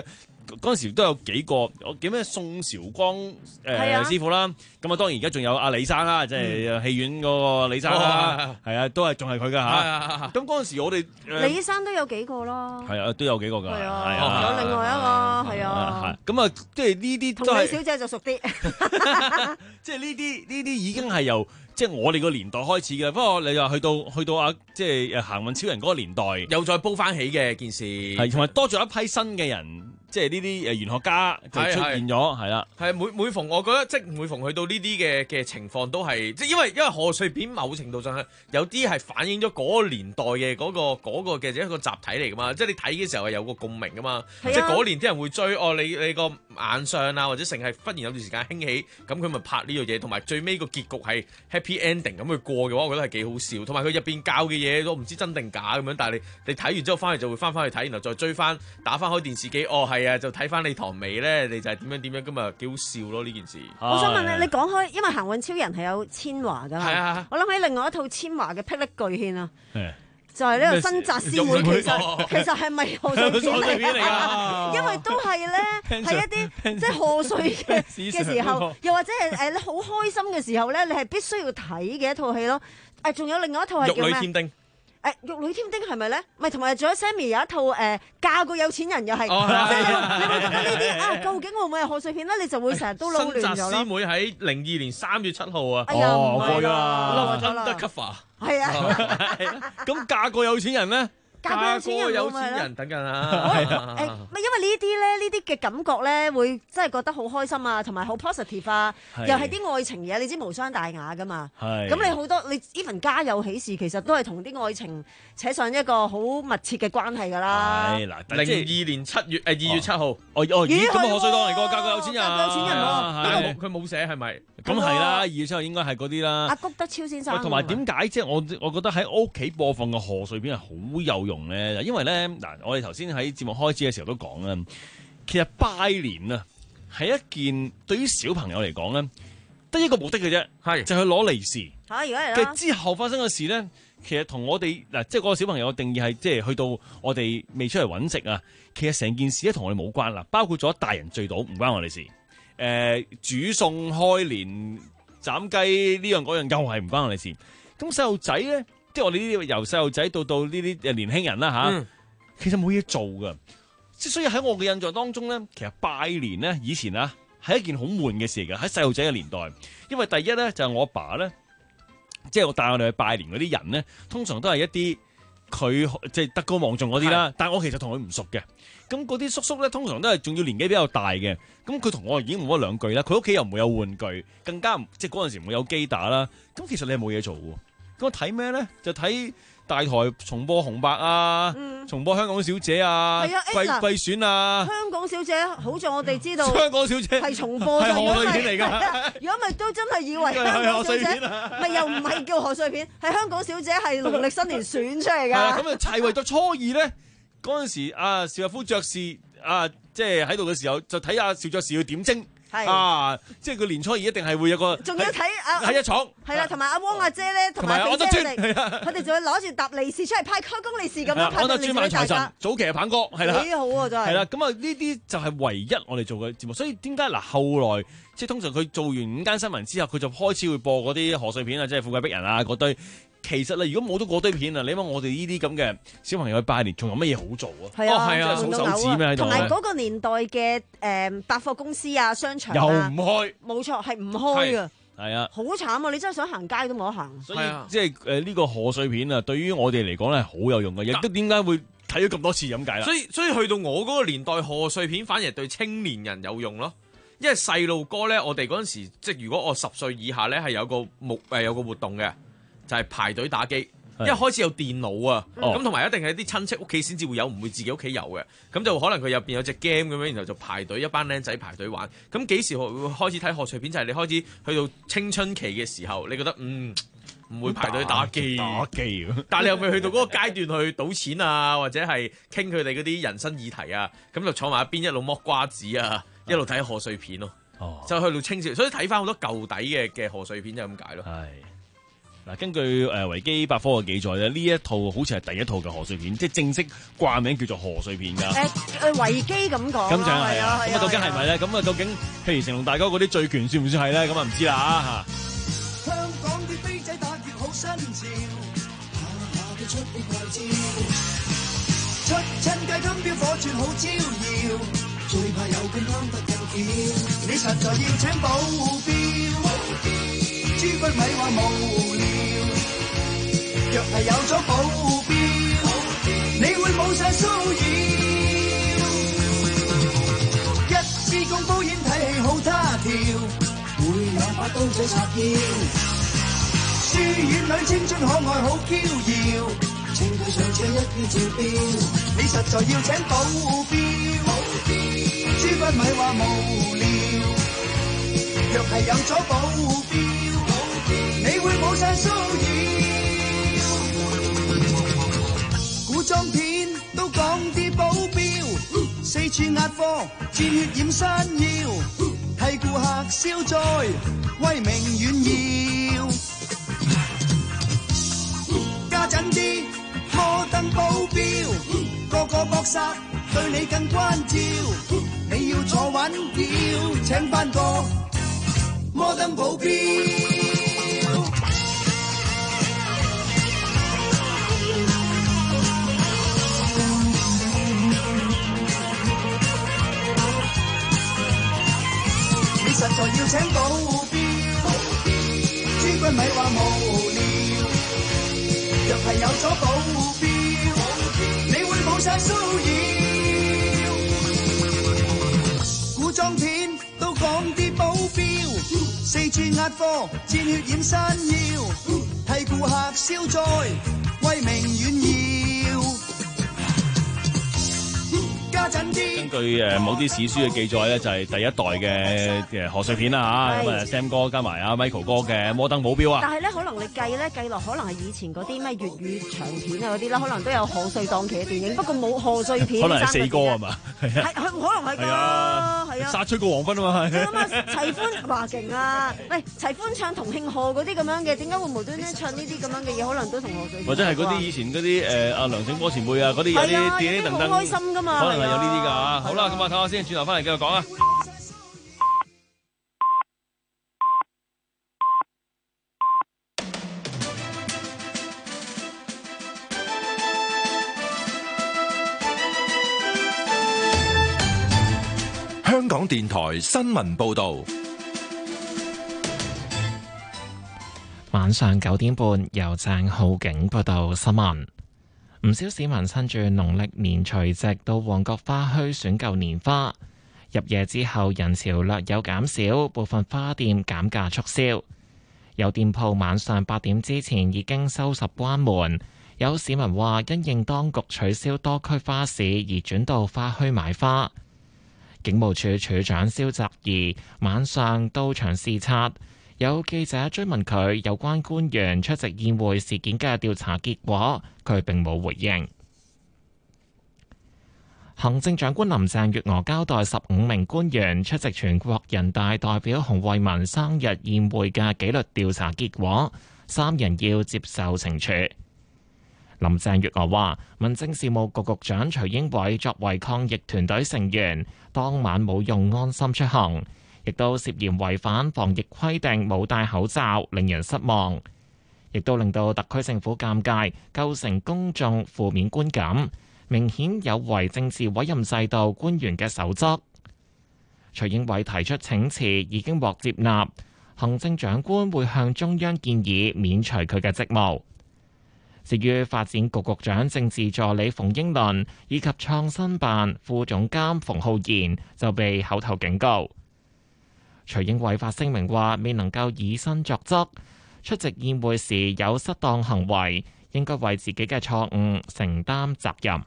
嗰陣時都有幾個，我記咩宋韶光誒、呃啊、 師傅啦，咁啊當然而家仲有阿李生啦，即係戲院嗰個李生啦，係、哦、啊，都係仲係佢㗎嚇。咁嗰陣時我哋、呃、 李生都有幾個咯， 係啊，都有幾個㗎，係啊， 有另外一個係啊， 咁啊，即係呢啲同李小姐就熟啲， 即係呢啲呢啲已經係由。即係我哋個年代開始嘅，不過你話去到去到啊，即係誒行運超人嗰個年代， 又再煲翻起嘅件事， 係同埋多咗一批新嘅人，即係呢啲誒玄學家就出現咗，係啦。 係每每逢我覺得即係每逢去到呢啲嘅嘅情況都係，即係因為因為賀歲片某程度上係有啲係反映咗嗰個年代嘅嗰、嗰個嗰、嗰個嘅一個集體嚟噶嘛，即係你睇嘅時候係有個共鳴噶嘛，即係嗰年啲人會追哦，你你個眼相啊或者成係忽然有段時間興起，咁佢咪拍呢樣嘢，同埋最尾個結局係 happy ending 咁去過嘅話，我覺得係幾好笑，同埋佢入邊教嘅嘢都唔知真定假咁樣，但係你你睇完之後翻嚟就會翻翻去睇，然後再追翻打翻開電視機，哦係啊，就睇翻你堂尾咧，你就係點樣點樣，咁啊幾好笑咯呢件事。 我想問你，你講開，因為行運超人係有千華噶嘛， 啊、 我諗起另外一套千華嘅霹靂巨獻啊。就係呢個新紮師妹，其實其實係咪賀歲片嚟㗎？因為都係咧，係一啲即係賀歲嘅嘅時候，又或者係誒你好開心嘅時候咧，你係必須要睇嘅一套戲咯。誒，仲有另外一套係叫咩？ 玉女添丁。 誒，玉女添丁係咪咧？唔係，同埋仲有 Sammy 有一套誒嫁個有錢人又係，即係你你會覺得呢啲啊，究竟會唔會係賀歲片咧？你就會成日都撈亂咗咯。 新紮師妹喺零二年三月七號啊， 哦，我過咗啦 ，Undercover。 係啊， 咁嫁個有錢人咧？ 嫁個有錢人， 有錢人等緊啊！ 誒，因為呢啲咧，呢啲嘅感覺咧，會真係覺得好開心啊，同埋好 positive 啊，又係啲愛情嘢，你知無傷大雅噶嘛。咁你好多你 even 家有喜事，其實都係同啲愛情扯上一個好密切嘅關係㗎啦。 係嗱，零二年七月誒二月七號，哦哦，咦咁賀歲檔嚟個嫁個有錢人， 嫁個有錢人喎， 佢冇寫係咪？ 咁係啦，二月七號應該係嗰啲啦。 阿谷德超先生。 同埋點解即係我我覺得喺屋企播放嘅賀歲片係好有用咧？因為咧嗱，我哋頭先喺節目開始嘅時候都講啦，其實拜年啊係一件對於小朋友嚟講咧，得一個目的嘅啫，係就係攞利是。 嚇，而家係啦。 其實之後發生嘅事咧，其實同我哋嗱，即係嗰個小朋友嘅定義係即係去到我哋未出嚟揾食啊，其實成件事咧同我哋冇關啦，包括咗大人醉倒唔關我哋事。誒、呃、煮餸開年斬雞呢樣嗰樣又係唔關我哋事。咁細路仔咧，即係我哋呢啲由細路仔到到呢啲年輕人啦嚇、嗯，其實冇嘢做噶。即所以喺我嘅印象當中咧，其實拜年咧以前啊係一件好悶嘅事嚟嘅。喺細路仔嘅年代，因為第一咧就係、是、我阿爸咧，即係我帶我哋去拜年嗰啲人咧，通常都係一啲佢即係德高望重嗰啲啦。但係我其實同佢唔熟嘅。咁嗰啲叔叔咧，通常都係仲要年紀比較大嘅。咁佢同我已經冇咗兩句啦。佢屋企又唔會有玩具，更加即係嗰陣時唔會有機打啦。咁其實你係冇嘢做喎。咁我睇咩咧？就睇大台重播紅白啊，嗯、重播香港小姐啊，季季選啊。 香港小姐好在我哋知道， 香港小姐係重播嘅賀歲片嚟㗎。 如果咪都真係以為香港小姐，咪又唔係叫賀歲片，係香港小姐係農曆新年選出嚟㗎。 咁啊，齊為到初二咧。嗰陣時，啊邵逸夫爵士啊，即係喺度嘅時候，就睇下邵爵士要點睛，啊，即係佢年初二一定係會有個， 仲要睇啊喺一廠， 係啦，同埋阿汪阿姐咧，同埋阿姐佢哋，佢哋仲要攞住沓利是出嚟派開工利是咁樣派利是俾大家。 早期嘅棒哥係啦， 幾好啊真係。 係啦，咁啊呢啲就係唯一我哋做嘅節目，所以點解嗱後來即係通常佢做完午間新聞之後，佢就開始會播嗰啲賀歲片啊，即係富貴逼人啊嗰堆。其實咧，如果冇咗嗰堆片啊，你諗我哋呢啲咁嘅小朋友去拜年，仲有乜嘢好做啊？ 係啊，係啊，數手指咩喺度？ 同埋嗰個年代嘅誒百貨公司啊、商場又唔開， 冇錯係唔開㗎。 係啊， 好慘啊！你真係想行街都冇得行。 所以即係誒呢個賀歲片啊，對於我哋嚟講咧係好有用嘅，亦都點解會睇咗咁多次咁解啦？ 所以所以去到我嗰個年代，賀歲片反而對青年人有用咯。因為細路哥咧，我哋嗰陣時即係如果我十歲以下咧，係有個目誒有個活動嘅，就係排隊打機。一開始有電腦啊，咁同埋一定係啲親戚屋企先至會有，唔會自己屋企有嘅。咁就可能佢入邊有隻 game 咁樣，然後就排隊一班僆仔排隊玩。咁幾時會開始睇賀歲片？就係、是、你開始去到青春期嘅時候，你覺得嗯唔會排隊打機， 打機。 但係你又未去到嗰個階段去賭錢啊，或者係傾佢哋嗰啲人生議題啊，咁就坐埋一邊一路剝瓜子啊，一路睇賀歲片咯。哦、就去到青少年，所以睇翻好多舊底嘅嘅賀歲片就咁解咯。 係。 嗱，根據誒維基百科嘅記載咧，呢一套好似係第一套嘅賀歲片，即係正式掛名叫做賀歲片㗎。 誒誒維基咁講， 咁就係啊，咁啊究竟係咪咧？咁啊究竟譬如成龍大哥嗰啲醉拳算唔算係咧？咁啊唔知啦嚇。 香港啲飛仔打劫好新潮，下下嘅出啲怪招，出親街金標火鑽好招搖，最怕有咁啱得咁巧，你實在要請保鏢。諸君咪話無聊，若係有咗保鏢，你會冇晒騷擾。一支公煲煙睇戲好他條，會有把刀仔插腰。書院女青春可愛好嬌俏，請佢上車一於照標。你實在要請保鏢，諸君咪話無聊，若係有咗保鏢。你會冇晒騷擾，古裝片都講啲保鏢，四處壓貨，戰血染山腰，替顧客消災，威名遠耀。家陣啲摩登保鏢，個個搏殺對你更關照，你要坐穩票，請返個摩登保鏢。實在要請保鏢，諸君咪話無聊，若係有咗保鏢，你會冇晒騷擾。古裝片都講啲保鏢，四處壓貨，戰血染山腰，替顧客消災，威名遠耀。 根據誒某啲史書嘅記載咧，就係第一代嘅嘅賀歲片啦嚇，咁啊 Sam 哥加埋阿 Michael 哥嘅《摩登保鏢》啊。 但係咧，可能你計咧計落，可能係以前嗰啲咩粵語長片啊嗰啲啦，可能都有賀歲檔期嘅電影，不過冇賀歲片。 可能係四哥係嘛？係啊，係可能係㗎，係啊。 殺出個黃昏啊嘛係。 咁啊，齊歡話勁啊！喂，齊歡唱同慶賀嗰啲咁樣嘅，點解會無端端唱呢啲咁樣嘅嘢？可能都同賀歲片。 或者係嗰啲以前嗰啲誒阿梁醒波前輩啊，嗰啲有啲電影等等。 好開心㗎嘛！ 可能係有呢啲㗎嚇。好啦，咁啊睇下先，轉頭翻嚟繼續講啊。 香港電台新聞報導， 晚上九點半由鄭浩景報道新聞。唔少市民趁住農曆年除夕到旺角花墟選購年花，入夜之後人潮略有減少，部分花店減價促銷。有店鋪晚上八點之前已經收拾關門。有市民話因應當局取消多區花市而轉到花墟買花。警務處處長蕭澤頤晚上到場視察。有記者追問佢有關官員出席宴會事件嘅調查結果，佢並冇回應。行政長官林鄭月娥交代十五名官員出席全國人大代表洪為民生日宴會嘅紀律調查結果，三人要接受懲處。林鄭月娥話，民政事務局局長徐英偉作為抗疫團隊成員，當晚冇用安心出行，亦都涉嫌違反防疫規定，冇戴口罩，令人失望，亦都令到特區政府尷尬，構成公眾負面觀感，明顯有違政治委任制度官員嘅守則。徐英偉提出請辭已經獲接納，行政長官會向中央建議免除佢嘅職務。至於發展局局長政治助理馮英倫以及創新辦副總監馮浩然就被口頭警告。徐英偉發聲明話，未能夠以身作則，出席宴會時有失當行為，應該為自己嘅錯誤承擔責任。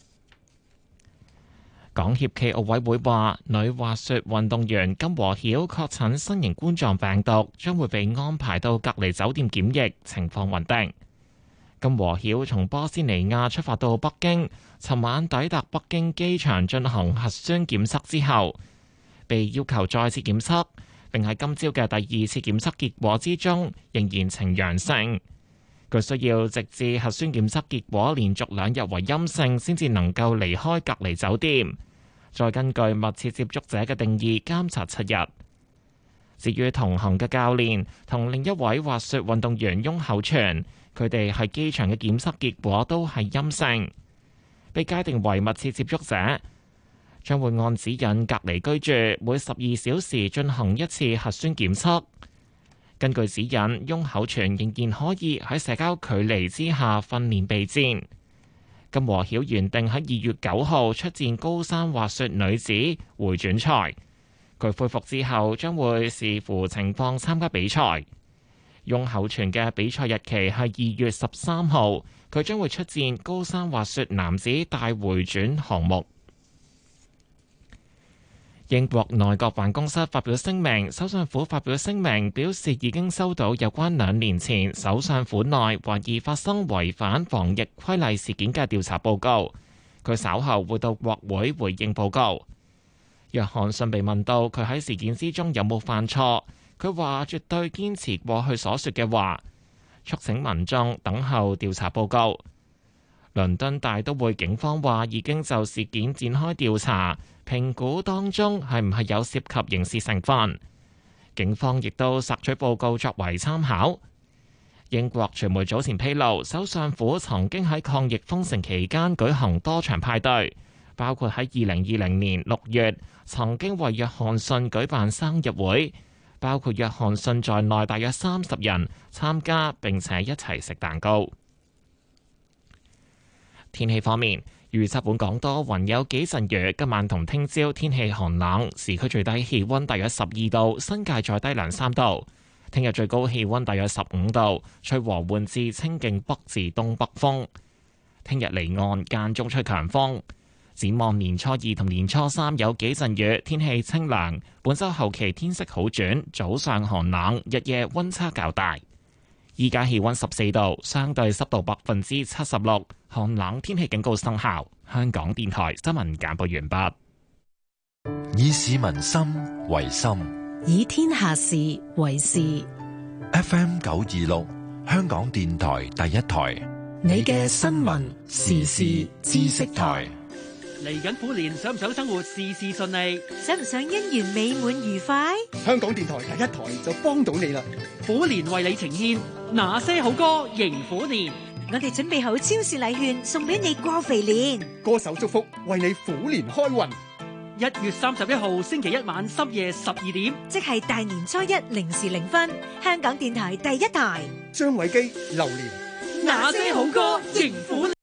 港協暨奧委會話，女滑雪運動員金和曉確診新型冠狀病毒，將會被安排到隔離酒店檢疫，情況穩定。金和曉從波斯尼亞出發到北京，尋晚抵達北京機場進行核酸檢測之後，被要求再次檢測， 並喺今朝嘅第二次檢測結果之中仍然呈陽性。佢需要直至核酸檢測結果連續兩日為陰性，先至能夠離開隔離酒店，再根據密切接觸者嘅定義監察七日。至於同行嘅教練同另一位滑雪運動員翁厚全，佢哋喺機場嘅檢測結果都係陰性，被界定為密切接觸者，將會按指引隔離居住，每十二小時進行一次核酸檢測。根據指引，翁厚全仍然可以喺社交距離之下訓練備戰。金和曉原定喺二月九號出戰高山滑雪女子回轉賽，佢恢復之後將會視乎情況參加比賽。翁厚全嘅比賽日期係二月十三號，佢將會出戰高山滑雪男子大回轉項目。英國內閣辦公室發表聲明，首相府發表聲明表示已經收到有關兩年前首相府內懷疑發生違反防疫規例事件嘅調查報告，佢稍後會到國會回應報告。約翰遜被問到佢喺事件之中有冇犯錯，佢話絕對堅持過去所說嘅話，促請民眾等候調查報告。倫敦大都會警方話已經就事件展開調查，評估當中係唔係有涉及刑事成分。警方亦都索取報告作為參考。英國傳媒早前披露，首相府曾經喺抗疫封城期間舉行多場派對，包括喺二零二零年六月曾經為約翰遜舉辦生日會，包括約翰遜在內大約三十人參加並且一齊食蛋糕。天氣方面，預測本港多雲有幾陣雨，今晚同聽朝天氣寒冷，市區最低氣溫大約十二度，新界再低兩三度。聽日最高氣溫大約十五度，吹和緩至清勁北至東北風。聽日離岸間中吹強風。展望年初二同年初三有幾陣雨，天氣清涼。本週後期天色好轉，早上寒冷，日夜溫差較大。依家氣溫十四度，相對濕度百分之七十六，寒冷天氣警告生效。香港電台新聞簡報完畢。 以市民心為心， 以天下事為事。 F M 九二六，香港電台第一台， 你嘅新聞時事知識台。 嚟緊虎年，想唔想生活事事順利？ 想唔想姻緣美滿愉快？ 香港電台第一台就幫到你啦！虎年為你呈現那些好歌迎虎年， 我哋準備好超市禮券送俾你過肥年， 歌手祝福為你虎年開運。一月三十一號星期一晚深夜十二點， 即係大年初一零時零分，香港電台第一台。 張偉基流年，那些好歌迎虎年。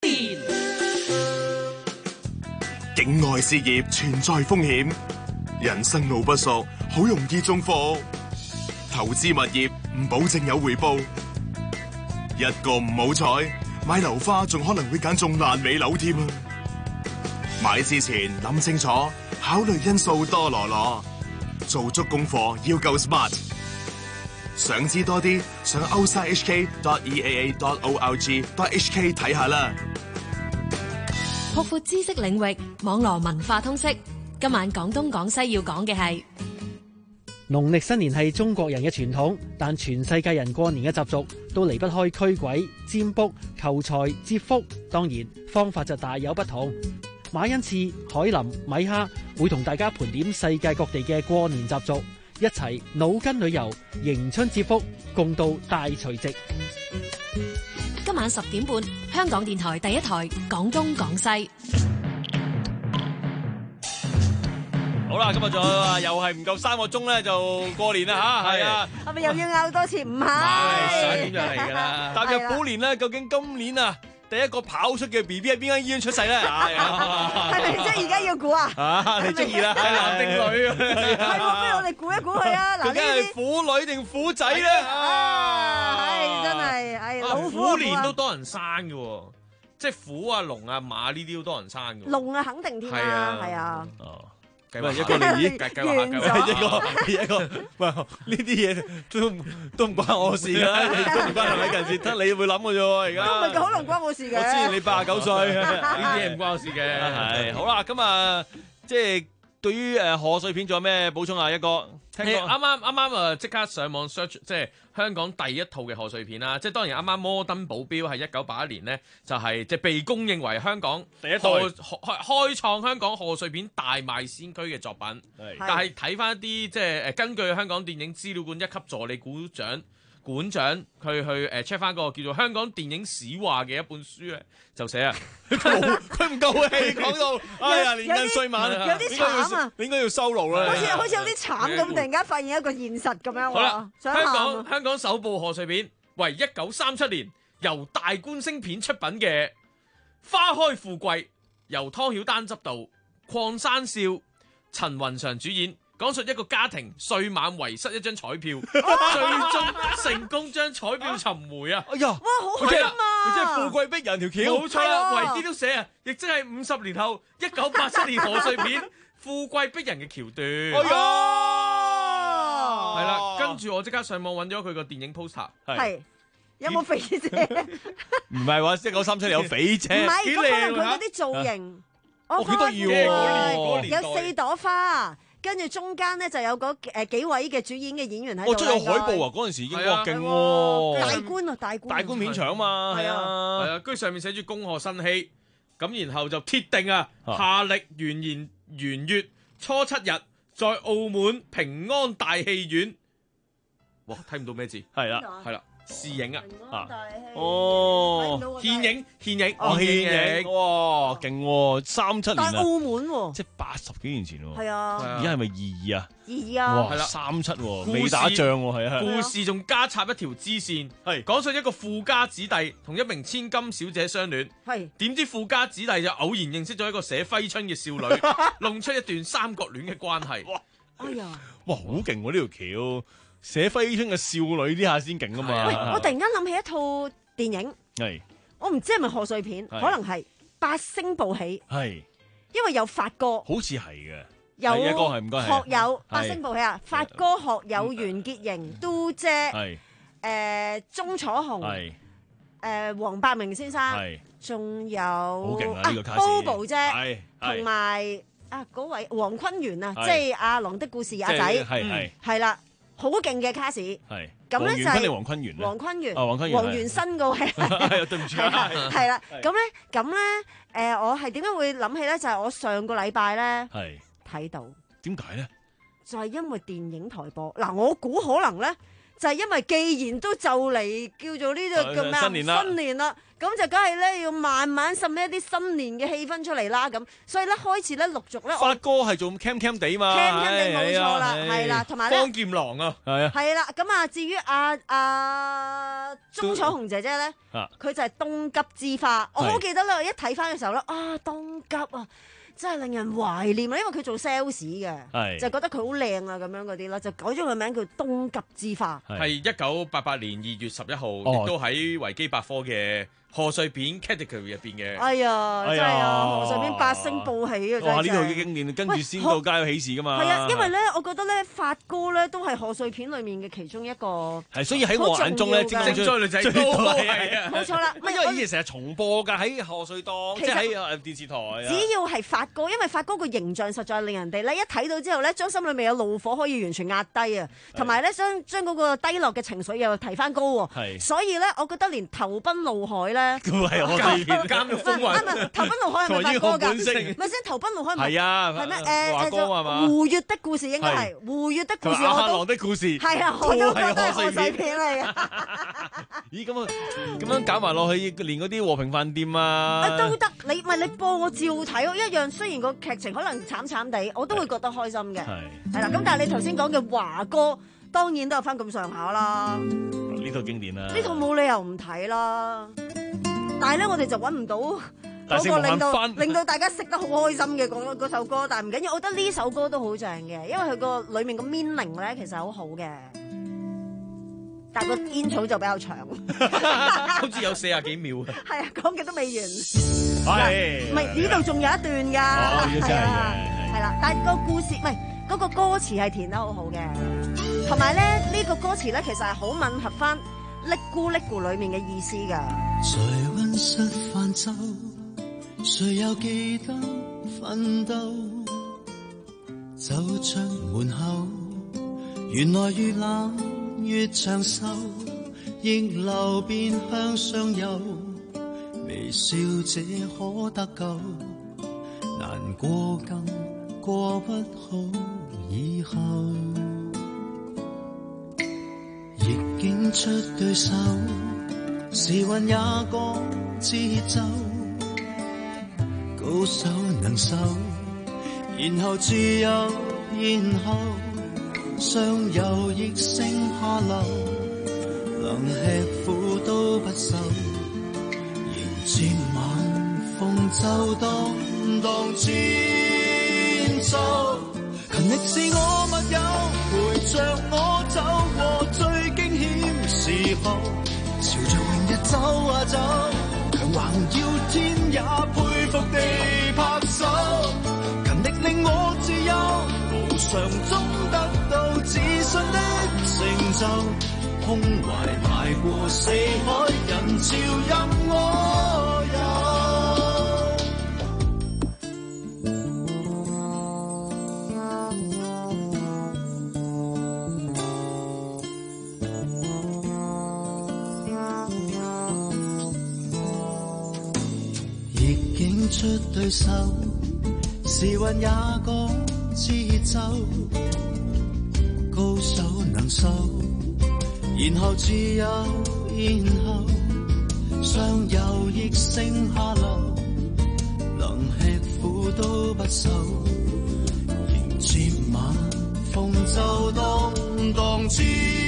境外事業存在風險，人生路不熟，好容易中伏。投資物業唔保證有回報，一個唔好彩，買樓花仲可能會揀中爛尾樓添啊！買之前諗清楚，考慮因素多羅羅，做足功課要夠 smart。想知多啲，上 outside h k dot e a a dot org dot h k 睇下啦。 擴闊知識領域，網絡文化通識。今晚廣東廣西要講嘅係農曆新年係中國人嘅傳統，但全世界人過年嘅習俗都離不開驅鬼、占卜、求財、接福。當然方法就大有不同。馬恩賜、海林、米哈會同大家盤點世界各地嘅過年習俗，一齊腦筋旅遊，迎春接福，共度大除夕。 今晚十點半，香港電台第一台廣東廣西。 好啦，今日仲有又係唔夠三個鐘咧，就過年啦吓，係啊， 係咪又要拗多次？唔係， 十一點就嚟噶啦。踏入虎年咧，究竟今年啊第一個跑出嘅 B B 喺邊間醫院出世咧？係咪即係而家要估啊？ 啊，你中意啦，係男定女啊？ 係喎，不如我哋估一估佢啊！嗱，呢啲係虎女定虎仔咧？ 啊，係真係，係老虎。 虎年都多人生嘅，即係虎啊、龍啊、馬呢啲都多人生嘅。 龍啊，肯定添啊，係啊。 計劃一個嚟，咦？計計劃下，計劃一個一個，喂，呢啲嘢都都唔關我事噶，你都唔關係咪近事，得你會諗嘅啫喎，而家。 都唔係可能關我事嘅。 我知你八十九歲， 呢啲嘢唔關我事嘅。 係好啦，咁啊，即係對於誒賀歲片仲有咩補充啊？一哥，聽啱講啱啱啱啊！即刻上網 search，即係香港第一套嘅賀歲片啦。即係當然啱啱摩登保鏢係一九八一年呢，就係即係被公認為香港第一代賀開開創香港賀歲片大賣先驅嘅作品。 係但係睇翻一啲即係誒根據香港電影資料館一級助理股長館長佢去誒 check 翻個叫做《香港電影史話》嘅一本書咧，就寫啊， 佢唔夠氣講到，哎呀年近歲晚， 有啲慘啊！ 你應該要收爐啦。 好似好似有啲慘咁，突然間發現一個現實咁樣。 好啦， 香香港香港首部賀歲片為一九三七年由大觀星片出品嘅《花開富貴》，由湯曉丹執導，鄺山少、陳雲祥主演。講述一個家庭歲晚遺失一張彩票，最終成功將彩票尋回啊！ 哎呀， 哇，好開心啊！ 佢真係富貴逼人條橋， 冇錯啦，維基都寫啊，亦即係五十年後一九八七年賀歲片《富貴逼人》嘅橋段。 哎呀， 係啦，跟住我即刻上網揾咗佢個電影 poster， 係有冇肥姐？ 唔係話一九三七年有肥姐， 唔係， 幾咁可能靚佢嗰啲造型， 哦幾得意喎， 有四朵花。跟住中間咧就有嗰誒幾位嘅主演嘅演員喺度。 哦，真係有海報啊！嗰陣時已經哇勁喎， 大官啊，大官， 大官片場嘛，係啊， 係啊，跟住上面寫住恭賀新禧，咁然後就鐵定啊，下歷元年元月初七日，在澳門平安大戲院，哇，睇唔到咩字， 係啦， 係啦。試影啊！ 啊，哦， 獻影，獻影， 哦，獻影，哇，勁喎，三七年啊， 但係澳門喎， 即係八十幾年前喎， 係啊， 而家係咪二二啊？ 二二啊， 哇，係啦，三七喎，未打仗喎，係啊， 故事仲加插一條支線，係講述一個富家子弟同一名千金小姐相戀， 係點知富家子弟就偶然認識咗一個寫揮春嘅少女，弄出一段三角戀嘅關係。 哇，哎呀， 哇，好勁喎呢條橋！寫揮春嘅少女呢下先勁啊嘛！ 喂，我突然間諗起一套電影， 係我唔知係咪賀歲片，可能係八星報喜， 係因為有發哥， 好似係嘅， 有一個係唔該學友八星報喜啊，發哥、學友、袁潔瑩、都姐， 係誒鐘楚紅，係誒黃百鳴先生，係仲有好勁啊呢個卡士 Bobo 姐，係同埋啊嗰位黃坤源啊，即係阿郎的故事阿仔，係係係啦。好勁嘅卡士，係咁咧就係黃坤源，黃坤源，黃黃元新嗰位， 係對唔住啊， 係啦，咁咧咁咧，誒，我係點解會諗起咧？就係我上個禮拜咧，係睇到，點解咧？就係因為電影台播，嗱，我估可能咧，就係因為既然都就嚟叫做呢個叫咩啊？新年啦，新年啦。咁就梗係咧，要慢慢滲一啲新年嘅氣氛出嚟啦。咁所以咧，開始咧陸續咧， 發哥係做 cam cam 地嘛 ，cam cam 地冇錯啦，係啦，同埋咧， 方劍郎啊，係啊， 係啦。咁啊，至於阿阿鐘楚紅姐姐咧，佢就係冬急之花。我好記得啦，一睇翻嘅時候咧，啊，冬急啊！真係令人懷念啊，因為佢做 sales 嘅，就覺得佢好靚啊咁樣嗰啲啦，就改咗個名叫冬急之花。 係一九八八年二月十一號，亦都喺維基百科嘅賀歲片 category 入邊嘅。 哎呀，真係啊，賀歲片八星報喜啊！ 哇，呢套經典，跟住先到家有喜事噶嘛。 係啊，因為咧，我覺得咧，發哥咧都係賀歲片裡面嘅其中一個。 係，所以喺我眼中咧，精精追女仔都係啊， 冇錯啦。 因為以前成日重播㗎，喺賀歲檔，即係喺電視台。 只要係發哥，因為發哥個形象實在令人哋咧一睇到之後咧，將心裏面有怒火可以完全壓低啊，同埋咧將將嗰個低落嘅情緒又提翻高喎。係，所以咧，我覺得連投奔怒海咧， 都係賀歲片。 監獄風雲， 唔係投奔怒海係咪發哥㗎？咪先投奔怒海係啊，係咩？誒誒就胡越的故事應該係胡越的故事， 阿郎的故事係啊，我都覺得係賀歲片嚟嘅。 咦，咁啊，咁樣搞埋落去，連嗰啲和平飯店啊， 都得。你唔係你播我照睇，一樣。雖然個劇情可能慘慘地，我都會覺得開心嘅。係係啦，咁但係你頭先講嘅華哥，當然都有翻咁上下啦。 呢套經典啦， 呢套冇理由唔睇啦。但係咧，我哋就揾唔到嗰個令到令到大家識得好開心嘅嗰嗰首歌。但係唔緊要，我覺得呢首歌都好正嘅，因為佢個裡面個 meaning 咧其實好好嘅。但係個煙草就比較長， 好似有四十幾秒。 係啊，講嘅都未完。 係， 唔係呢度仲有一段㗎。 哦，呢個真係嘅。係啦，但係個故事唔係嗰個歌詞係填得好好嘅，同埋咧呢個歌詞咧其實係好吻合翻《嚦咕嚦咕》裡面嘅意思㗎。 在溫室泛奏，誰又記得奮鬥？ 走出門口，原來越冷越長壽，逆流便向上游，微笑這可得救，難過更過不好以後，逆境出對手，時運也講節奏，高手能守，然後自由，然後上游亦升下流，能吃苦都不愁，迎接晚風就當當千秋。勤力是我密友，陪着我走過最驚險時候，朝着明日走啊走，強橫要天也佩服地拍手。勤力令我自由，無常中得到自信的成就，胸懷大過四海，人潮任我遊。出對手，時運也講節奏，高手能守，然後自由，然後上游亦升下流，能吃苦都不愁，迎接晚風就當當千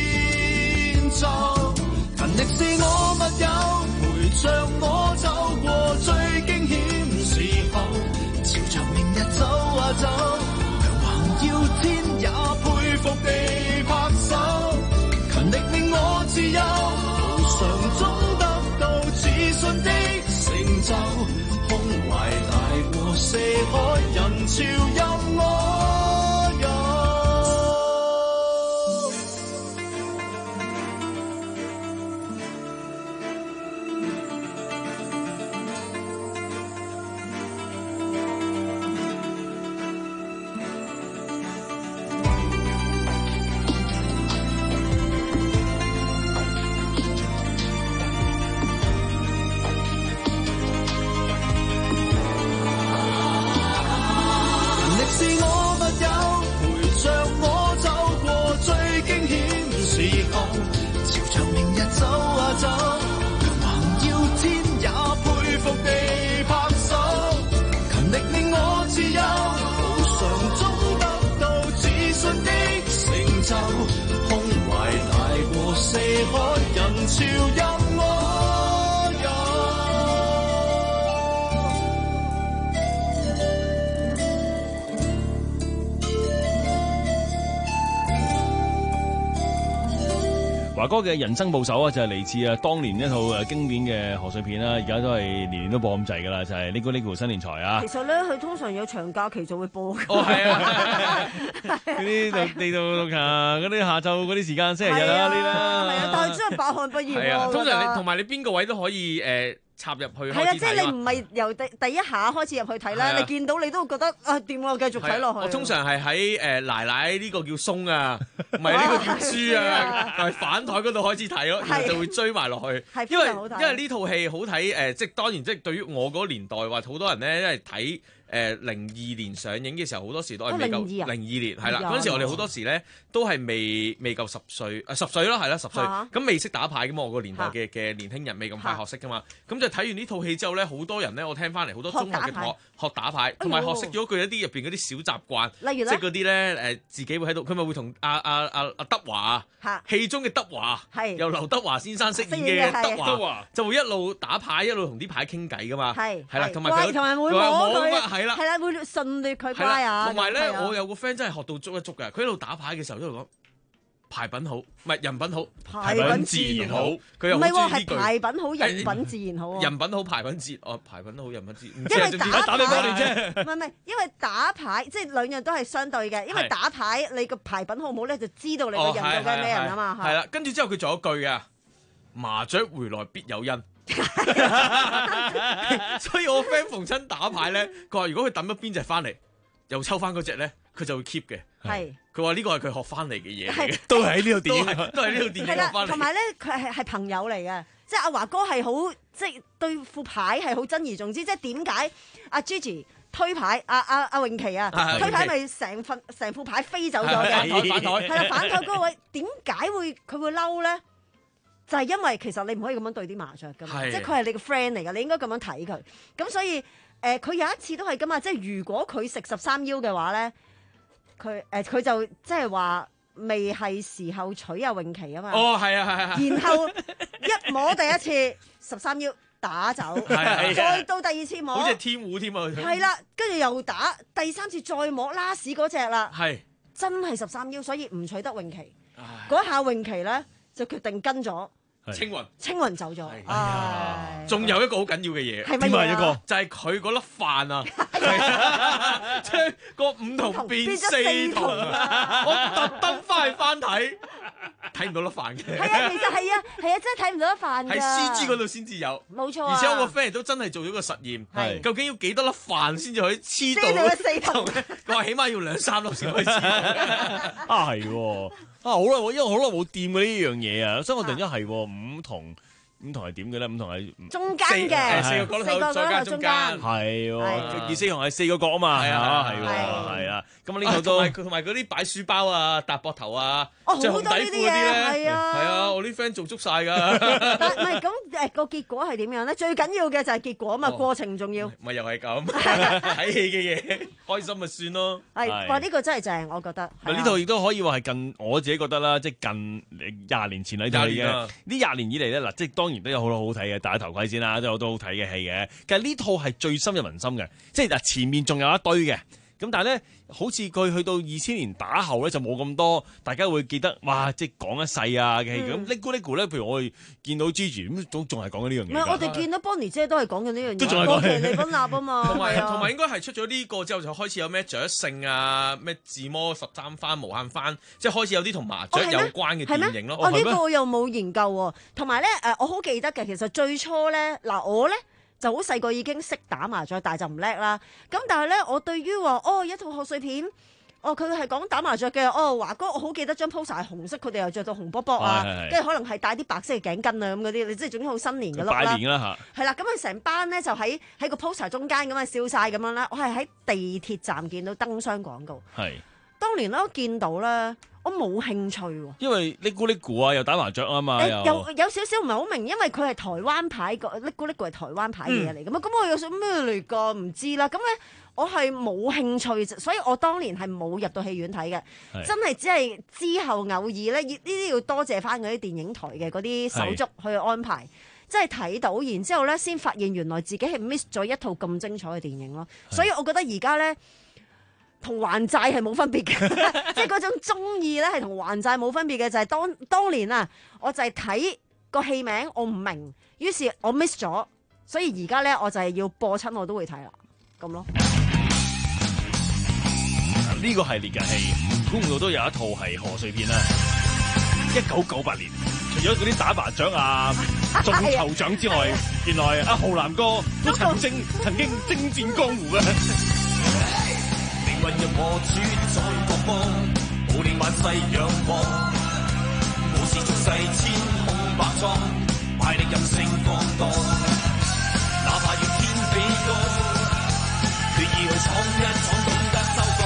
秋。勤力是我密友，陪着我走過最驚險時候，朝着明日走啊走，強橫要天也佩服地拍手。勤力令我自由，無常中得到自信的成就，胸懷大過四海，人潮任我遊。四海人潮任我遊。 華哥嘅人生部首啊，就係嚟自啊當年一套誒經典嘅賀歲片啦，而家都係年年都播咁滯噶啦，就係呢個呢個新年財啊。 其實咧，佢通常有長假期就會播。 哦，係啊，嗰啲地道啊，嗰啲下晝嗰啲時間，星期日啊呢啦。 係啊，但係真係百看不厭係啊， 喎。 通常你同埋你邊個位都可以誒插入去開始睇啊。 係啊，即係你唔係由第第一下開始入去睇啦，你見到你都覺得啊掂喎，繼續睇落去。 我通常係喺誒奶奶呢個叫鬆啊，唔係呢個叫豬啊，係反台嗰度開始睇咯，然後就會追埋落去。因為因為呢套戲好睇誒，即係當然即係對於我嗰年代話，好多人咧因為睇。誒零二年上映嘅時候，好多時都係未夠零二年，係啦。嗰陣時我哋好多時咧都係未未夠十歲，啊十歲咯，係啦十歲。咁未識打牌噶嘛，我個年代嘅嘅年輕人未咁快學識噶嘛。咁就睇完呢套戲之後咧，好多人咧，我聽翻嚟好多中學嘅同學學打牌，同埋學識咗佢一啲入邊嗰啲小習慣， 例如即係嗰啲咧誒自己會喺度，佢咪會同阿阿阿阿德華啊，戲中嘅德華，由劉德華先生飾演嘅德華，就會一路打牌一路同啲牌傾偈噶嘛。係係啦，同埋佢同埋會摸佢。係啦， 係啦，會順劣佢乖啊！ 同埋咧，我有個 friend 真係學到足一足嘅，佢喺度打牌嘅時候一路講牌品好，唔係人品好， 牌品自然好。佢又唔係喎， 係牌品好，人品自然好。 人品好，牌品自哦，牌品好，人品自然。 因為打打你多年啫。 唔係唔係，因為打牌即係兩樣都係相對嘅。因為打牌你個牌品好唔好咧，就知道你個人究竟係咩人啊嘛。 係啦，跟住之後佢仲有一句啊，麻雀回來必有因。所以我 friend 逢親打牌咧，佢話如果佢抌咗邊隻翻嚟，又抽翻嗰隻咧， 佢就會 keep 嘅。 係。 佢話呢個係佢學翻嚟嘅嘢嚟嘅， 都係喺呢套電影， 都係呢套電影學翻嚟。 同埋咧，佢係係朋友嚟嘅，即係阿華哥係好，即係對副牌係好珍而重之。即係點解阿 Gigi 推牌，阿阿阿詠琪啊，推牌咪成份成副牌飛走咗嘅， 反台反台， 係啦，反台嗰個位點解會佢會嬲咧？就係因為其實你唔可以咁樣對啲麻雀㗎嘛，即係佢係你個 friend 嚟㗎，你應該咁樣睇佢。咁所以誒，佢有一次都係㗎嘛，即係如果佢食十三邀嘅話咧。佢誒佢就即係話未係時候娶阿詠琪啊嘛。 哦，係啊，係啊。 然後一摸第一次十三邀打走，再到第二次摸， 好似係天胡添啊。 係啦，跟住又打，第三次再摸拉屎嗰隻啦。 係真係十三邀，所以唔娶得詠琪。嗰下詠琪咧就決定跟咗。 青雲， 青雲走咗。唉， 仲有一個好緊要嘅嘢， 係乜嘢啊？ 一個就係佢嗰粒飯啊，將個五同變四同啊！我特登翻去翻睇，睇唔到粒飯嘅。 係啊，其實係啊，係啊，真係睇唔到粒飯㗎。 喺 C G 嗰度先至有， 冇錯。 而且我個 friend 都真係做咗個實驗，係究竟要幾多粒飯先至可以黐到？ 黐到四同。 佢話起碼要兩三粒先可以黐。 啊係喎。啊好耐，因為好耐冇掂過呢樣嘢啊，所以我突然間係五同五同係點嘅咧？五同係中間嘅， 四個角落頭再加中間， 係喎，二四同係四個角啊嘛，係啊，係喎，係啊，咁呢個都同埋嗰啲擺書包啊、搭膊頭啊、 着紅底褲嗰啲咧，係啊， 係啊，我啲 friend 做足晒㗎。 但唔係咁誒個結果係點樣咧？最緊要嘅就係結果啊嘛，過程重要。 咪又係咁睇戲嘅嘢，開心咪算咯。 係，哇！呢個真係正，我覺得。 呢套亦都可以話係近我自己覺得啦，即係近廿年前呢套戲嘅。呢廿年以嚟咧，嗱，即係當然都有好多好睇嘅，戴頭盔先啦，都有好多好睇嘅戲嘅。其實呢套係最深入民心嘅，即係嗱前面仲有一堆嘅。咁但係咧，好似佢去到二千年打後咧，就冇咁多，大家會記得哇！即係講一世啊嘅戲咁。Lego Lego 咧，譬如我哋見到 Gigi 咁，都仲係講緊呢樣嘢。 唔係，我哋見到 Bonnie 姐都係講緊呢樣嘢。 都仲係講奇利賓納啊嘛。 同埋同埋應該係出咗呢個之後，就開始有咩雀聖啊、咩自摸十三番、無限番，即係開始有啲同麻雀有關嘅電影咯。 哦，呢個我又冇研究喎。同埋咧，誒，我好記得嘅，其實最初咧，嗱我咧。就好細個已經識打麻雀，但係就唔叻啦。咁但係咧，我對於話哦一套賀歲片，哦佢係講打麻雀嘅，哦華哥我好記得張 poster 係紅色，佢哋又着到紅卜卜啊，跟住可能係戴啲白色嘅頸巾啊咁嗰啲，你即係總之好新年嘅 look 啦。 拜年啦嚇。係啦，咁佢成班咧就喺喺個 poster 中間咁啊笑晒咁樣啦。我係喺地鐵站見到燈箱廣告。係。當年咧我見到咧。我冇興趣喎， 因為呢咕呢咕啊，又打麻雀啊嘛， 有有少少唔係好明，因為佢係台灣牌個呢咕呢咕係台灣牌嘅嘢嚟㗎嘛，咁、嗯、我有想咩嚟㗎？唔知啦，咁咧我係冇興趣，所以我當年係冇入到戲院睇嘅，真係只係之後偶爾咧，呢啲要多謝翻嗰啲電影台嘅嗰啲手足去安排，即係睇到，然之後咧先發現原來自己係 miss 咗一套咁精彩嘅電影咯，所以我覺得而家咧。同還債係冇分別嘅，即係嗰種中意咧係同還債冇分別嘅，就係、是、當當年啊，我就係睇個戲名我唔明，於是我 miss 咗，所以而家咧我就係要播親我都會睇啦，咁咯。 呢個系列嘅戲，估唔到都有一套係賀歲片啦。一九九八年，除咗嗰啲打麻雀啊、中頭獎之外，原來阿浩南哥都曾經曾經征戰江湖嘅。 混入我主宰各方，無令萬世仰望。武士俗世千孔百瘡，敗力任性放蕩。哪怕要天比高，決意去闖一闖，懂得收割。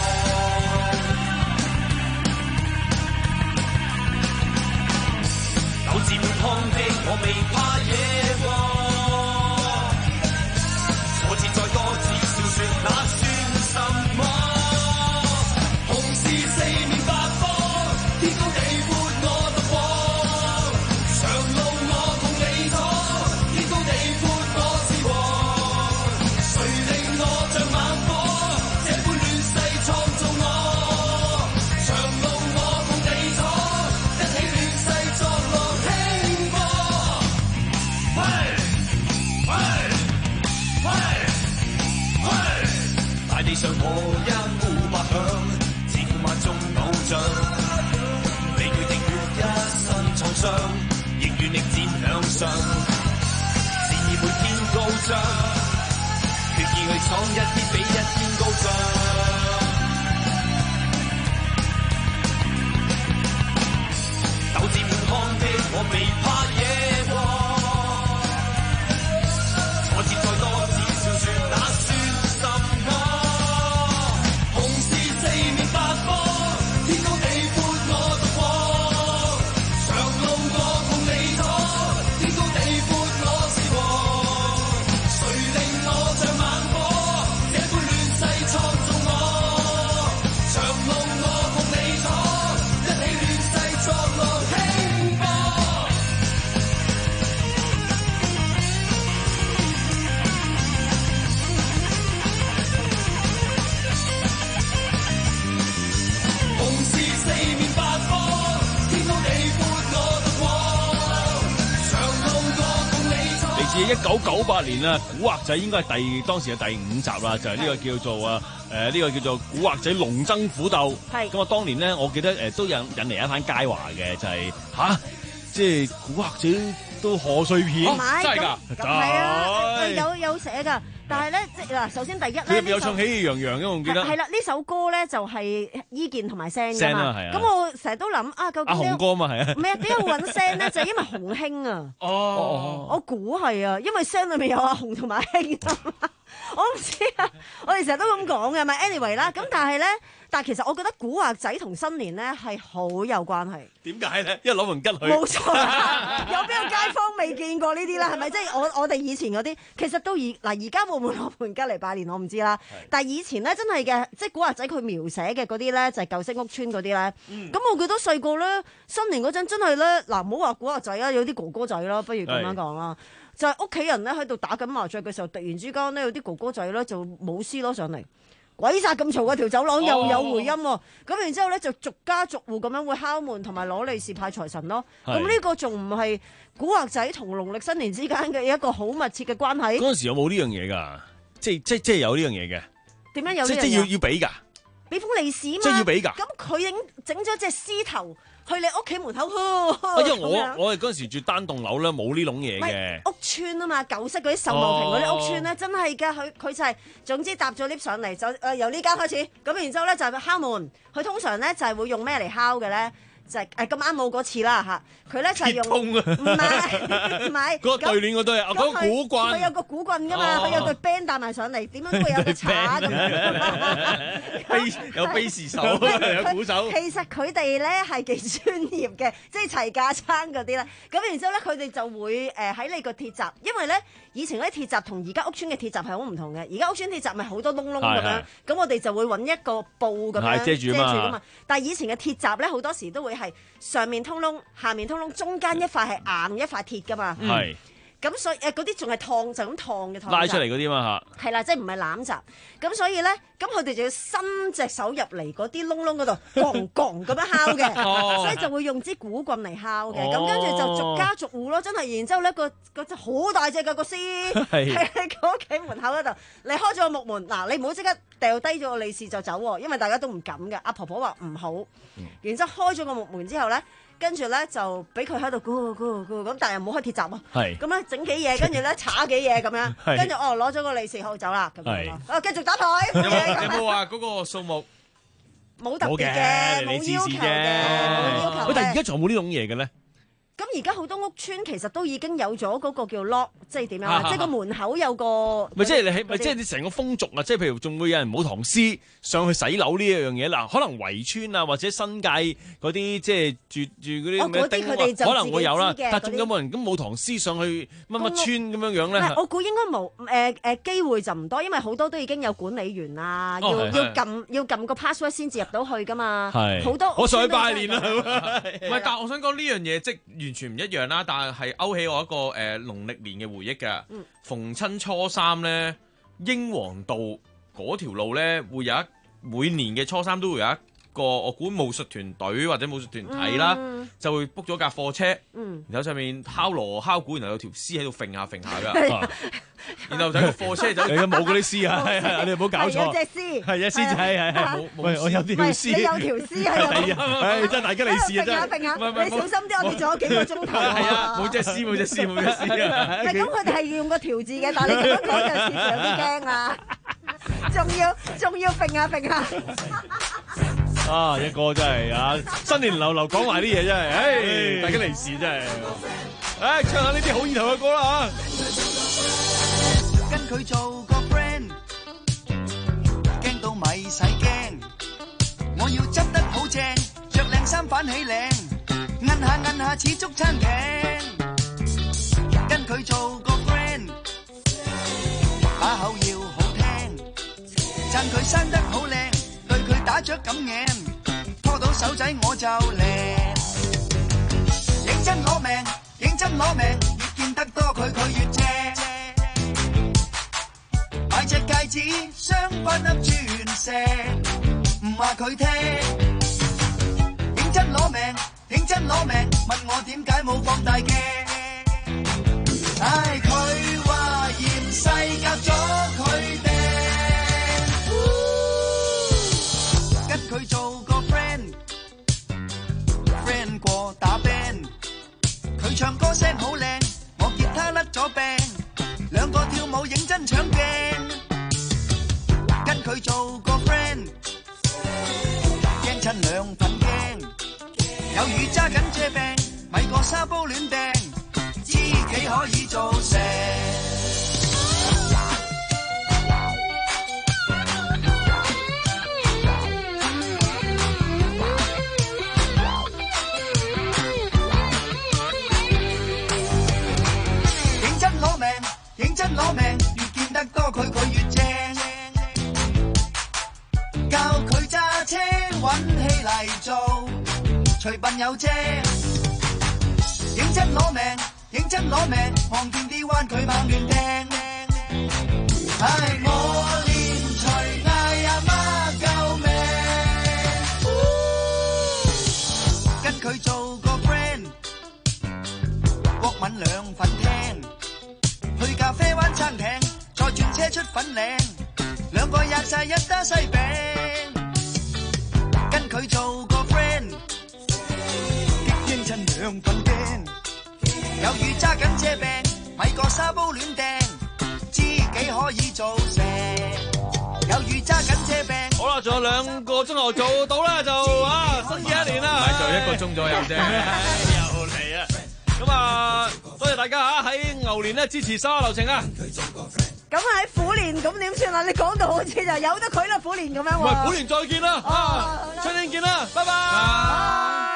有自滿腔的我未怕野過，挫折再多只少說那算什麼？四面八方，天高地闊我獨往，長路我共你闖，天高地闊我是王，誰令我像猛火，這般亂世創造我，長路我共你闖，一起亂世作樂輕歌，喂喂喂喂，大地上我一呼百響。中偶像，你佢的血一身創傷，亦願力戰向上，善意每天高漲，決意去闖一天比一天高漲。 自一九九八年啊，古惑仔應該係第當時嘅第五集啦，就係、是、呢個叫做啊誒呢個叫做古惑仔龍爭虎鬥。係咁啊，當年咧，我記得誒、呃、都引引嚟一番佳話嘅，就係、是、吓，即係古惑仔都賀歲片， 哦、 真係㗎， 係啊，有有寫㗎。但係咧，即嗱，首先第一咧， 佢有唱喜氣洋洋嘅，我記得係啦，呢首歌咧就係伊健同埋 Sam 㗎 Sam 嘛。 啊，係啊。 咁我成日都諗啊，究竟阿紅哥嘛係啊？ 唔係啊，點解會揾 Sam 咧？就係因為紅興啊。 哦， 我估係啊，因為 Sam 裏面有阿紅同埋興啊嘛。我唔知啊，我哋成日都咁講嘅，咪 anyway 啦。咁但係咧，但係其實我覺得古惑仔同新年咧係好有關係。 點解咧？因為攞門吉佢。 冇錯，有邊個街坊未見過呢啲啦？係咪？即係我我哋以前嗰啲，其實都而嗱而家會唔會攞門吉嚟拜年？我唔知啦。但係以前咧真係嘅，即係古惑仔佢描寫嘅嗰啲咧，就係舊式屋村嗰啲咧。咁、嗯、我記得細個咧，新年嗰陣真係咧，嗱唔好話古惑仔啊，有啲哥哥仔啦，不如咁樣講啦。就係屋企人咧喺度打緊麻雀嘅時候，突然之間咧有啲哥哥仔咧就舞獅攞上嚟，鬼殺咁嘈嘅條走廊又有回音喎。咁、哦、然之後咧就逐家逐戶咁樣會敲門同埋攞利是派財神咯。咁呢個仲唔係古惑仔同農曆新年之間嘅一個好密切嘅關係？ 嗰陣時有冇呢樣嘢㗎？即係即係即係有呢樣嘢嘅。點樣有呢樣嘢？即係要要俾㗎。俾封利是嘛。即係要俾㗎。咁佢已經整咗隻獅頭。去你屋企門口，啊、因為我我哋嗰陣時住單棟樓咧，冇呢種嘢嘅。屋村啊嘛，舊式嗰啲秀茂坪嗰啲屋村咧，真係㗎，佢佢就係、是、總之搭咗 lift 上嚟，就誒、呃、由呢間開始，咁然之後咧就係敲門，佢通常咧就係會用咩嚟敲嘅咧？就係誒咁啱冇嗰次啦嚇，佢咧就係用唔係唔係嗰個對聯嗰對啊，嗰個鼓棍，佢有個鼓棍㗎嘛，佢有對 band 帶埋上嚟，點樣都會有個叉咁樣，有 bass 手，有鼓手。其實佢哋咧係幾專業嘅，即係齊架撐嗰啲咧。咁然之後咧，佢哋就會誒喺你個鐵閘，因為咧以前嗰啲鐵閘同而家屋村嘅鐵閘係好唔同嘅。而家屋村鐵閘咪好多窿窿咁樣，咁我哋就會揾一個布咁樣遮住㗎嘛。但係以前嘅鐵閘咧好多時都會係上面通窿，下面通窿，中間一塊係硬一塊鐵噶嘛。係、嗯。咁所以誒嗰啲仲係燙，就咁燙嘅燙。拉出嚟嗰啲嘛嚇。係啦，即係唔係攬閘。咁所以咧，咁佢哋就要伸隻手入嚟嗰啲窿窿嗰度，咣咣咁樣敲嘅。哦、所以就會用支鼓棍嚟敲嘅。咁、哦、跟住就逐家逐戶咯，真係。然之後咧，個個隻好大隻嘅個獅喺你屋企門口嗰度，你開咗個木門，嗱你唔好即刻掉低咗個利是就走喎，因為大家都唔敢嘅。阿婆婆話唔好。嗯、然之後開咗個木門之後咧。跟住咧就俾佢喺度咕咕咕咁，但係又冇開鐵閘喎。係咁咧整幾嘢，跟住咧炒幾嘢咁樣，跟住哦攞咗個利是好走啦咁樣咯。哦繼續打牌。有冇有冇話嗰個數目冇特別嘅，冇要求嘅，冇要求嘅。但係而家仲有冇呢種嘢嘅咧？咁而家好多屋村其實都已經有咗嗰個叫 lock， 即係點樣啊？即係個門口有個咪即係你喺咪即係你成個風俗啊！即係譬如仲會有人冇唐詩上去洗樓呢一樣嘢嗱，可能圍村啊或者新界嗰啲即係住住嗰啲咩丁屋，可能會有啦。但係仲有冇人咁冇唐詩上去乜乜村咁樣樣咧？我估應該冇誒誒機會就唔多，因為好多都已經有管理員啊，要要撳要撳個 password 先至入到去噶嘛。係好多我上去拜年啦，唔係，但係我想講呢樣嘢即完全唔一樣啦，但係係勾起我一個誒、呃、農曆年嘅回憶㗎。嗯、逢親初三咧，英皇道嗰條路咧會有一每年嘅初三都會有一個我估武術團隊或者武術團體啦，嗯、就會 book 咗架貨車，嗯、然後上面敲鑼敲鼓，然後有條絲喺度揈下揈下㗎。然後就個貨車就你冇嗰啲絲啊，係係，你唔好搞錯。係隻絲，係隻絲，係係係冇冇。我有條絲，你有條絲喺度。係真係大吉利是啊！真係。你小心啲，我哋仲有幾個鐘頭。係啊，冇隻絲，冇隻絲，冇隻絲啊！係咁，佢哋係用個條字嘅，但係你咁講就似乎有啲驚啊！仲要仲要揈下揈下。啊！一個真係啊，新年流流講埋啲嘢真係，唉，大吉利是真係。唉，唱下呢啲好意頭嘅歌啦嚇。跟佢做個 friend， 驚到咪使驚，我要執得好正，着靚衫反起領，摁下摁下似竹餐廳。跟佢做個 friend， 把口要好聽，讚佢生得好靚，對佢打雀咁眼，拖到手仔我就靚，認真攞命，認真攞命，越見得多佢佢越正。買隻戒指，鑲翻粒鑽石，唔話佢聽。認真攞命，認真攞命，問我點解冇放大鏡？唉佢。 玩過打 band， 佢唱歌聲好靚，我吉他甩咗病，兩個跳舞認真搶鏡，跟佢做個 friend， 驚親兩份驚，有雨揸緊遮病，咪個沙煲亂掟，知己可以做成。認真攞命，越見得多佢佢越正，教佢揸車揾氣嚟做，隨笨有精。認真攞命，認真攞命，望見啲彎佢猛亂掟。唉，我連隨嗌阿媽救命，跟佢做個 friend， 國文兩份聽。去咖啡灣餐廳，再轉車出粉嶺，兩個吔晒一打西餅，跟佢做個 friend， 激應親兩份驚，有雨揸緊遮病，咪個沙煲亂掟，知己可以做成，有雨揸緊遮病。 好啦，仲有兩個鐘頭做到啦，就啊新嘅一年啦， 唔係做一個鐘左右啫， 又嚟啊！咁啊，多謝大家嚇喺牛年咧支持收下流程啊！ 咁喺虎年咁點算啊？你講到好似就由得佢啦，虎年咁樣喎。 喂，虎年再見啦！啊，春天見啦，拜拜。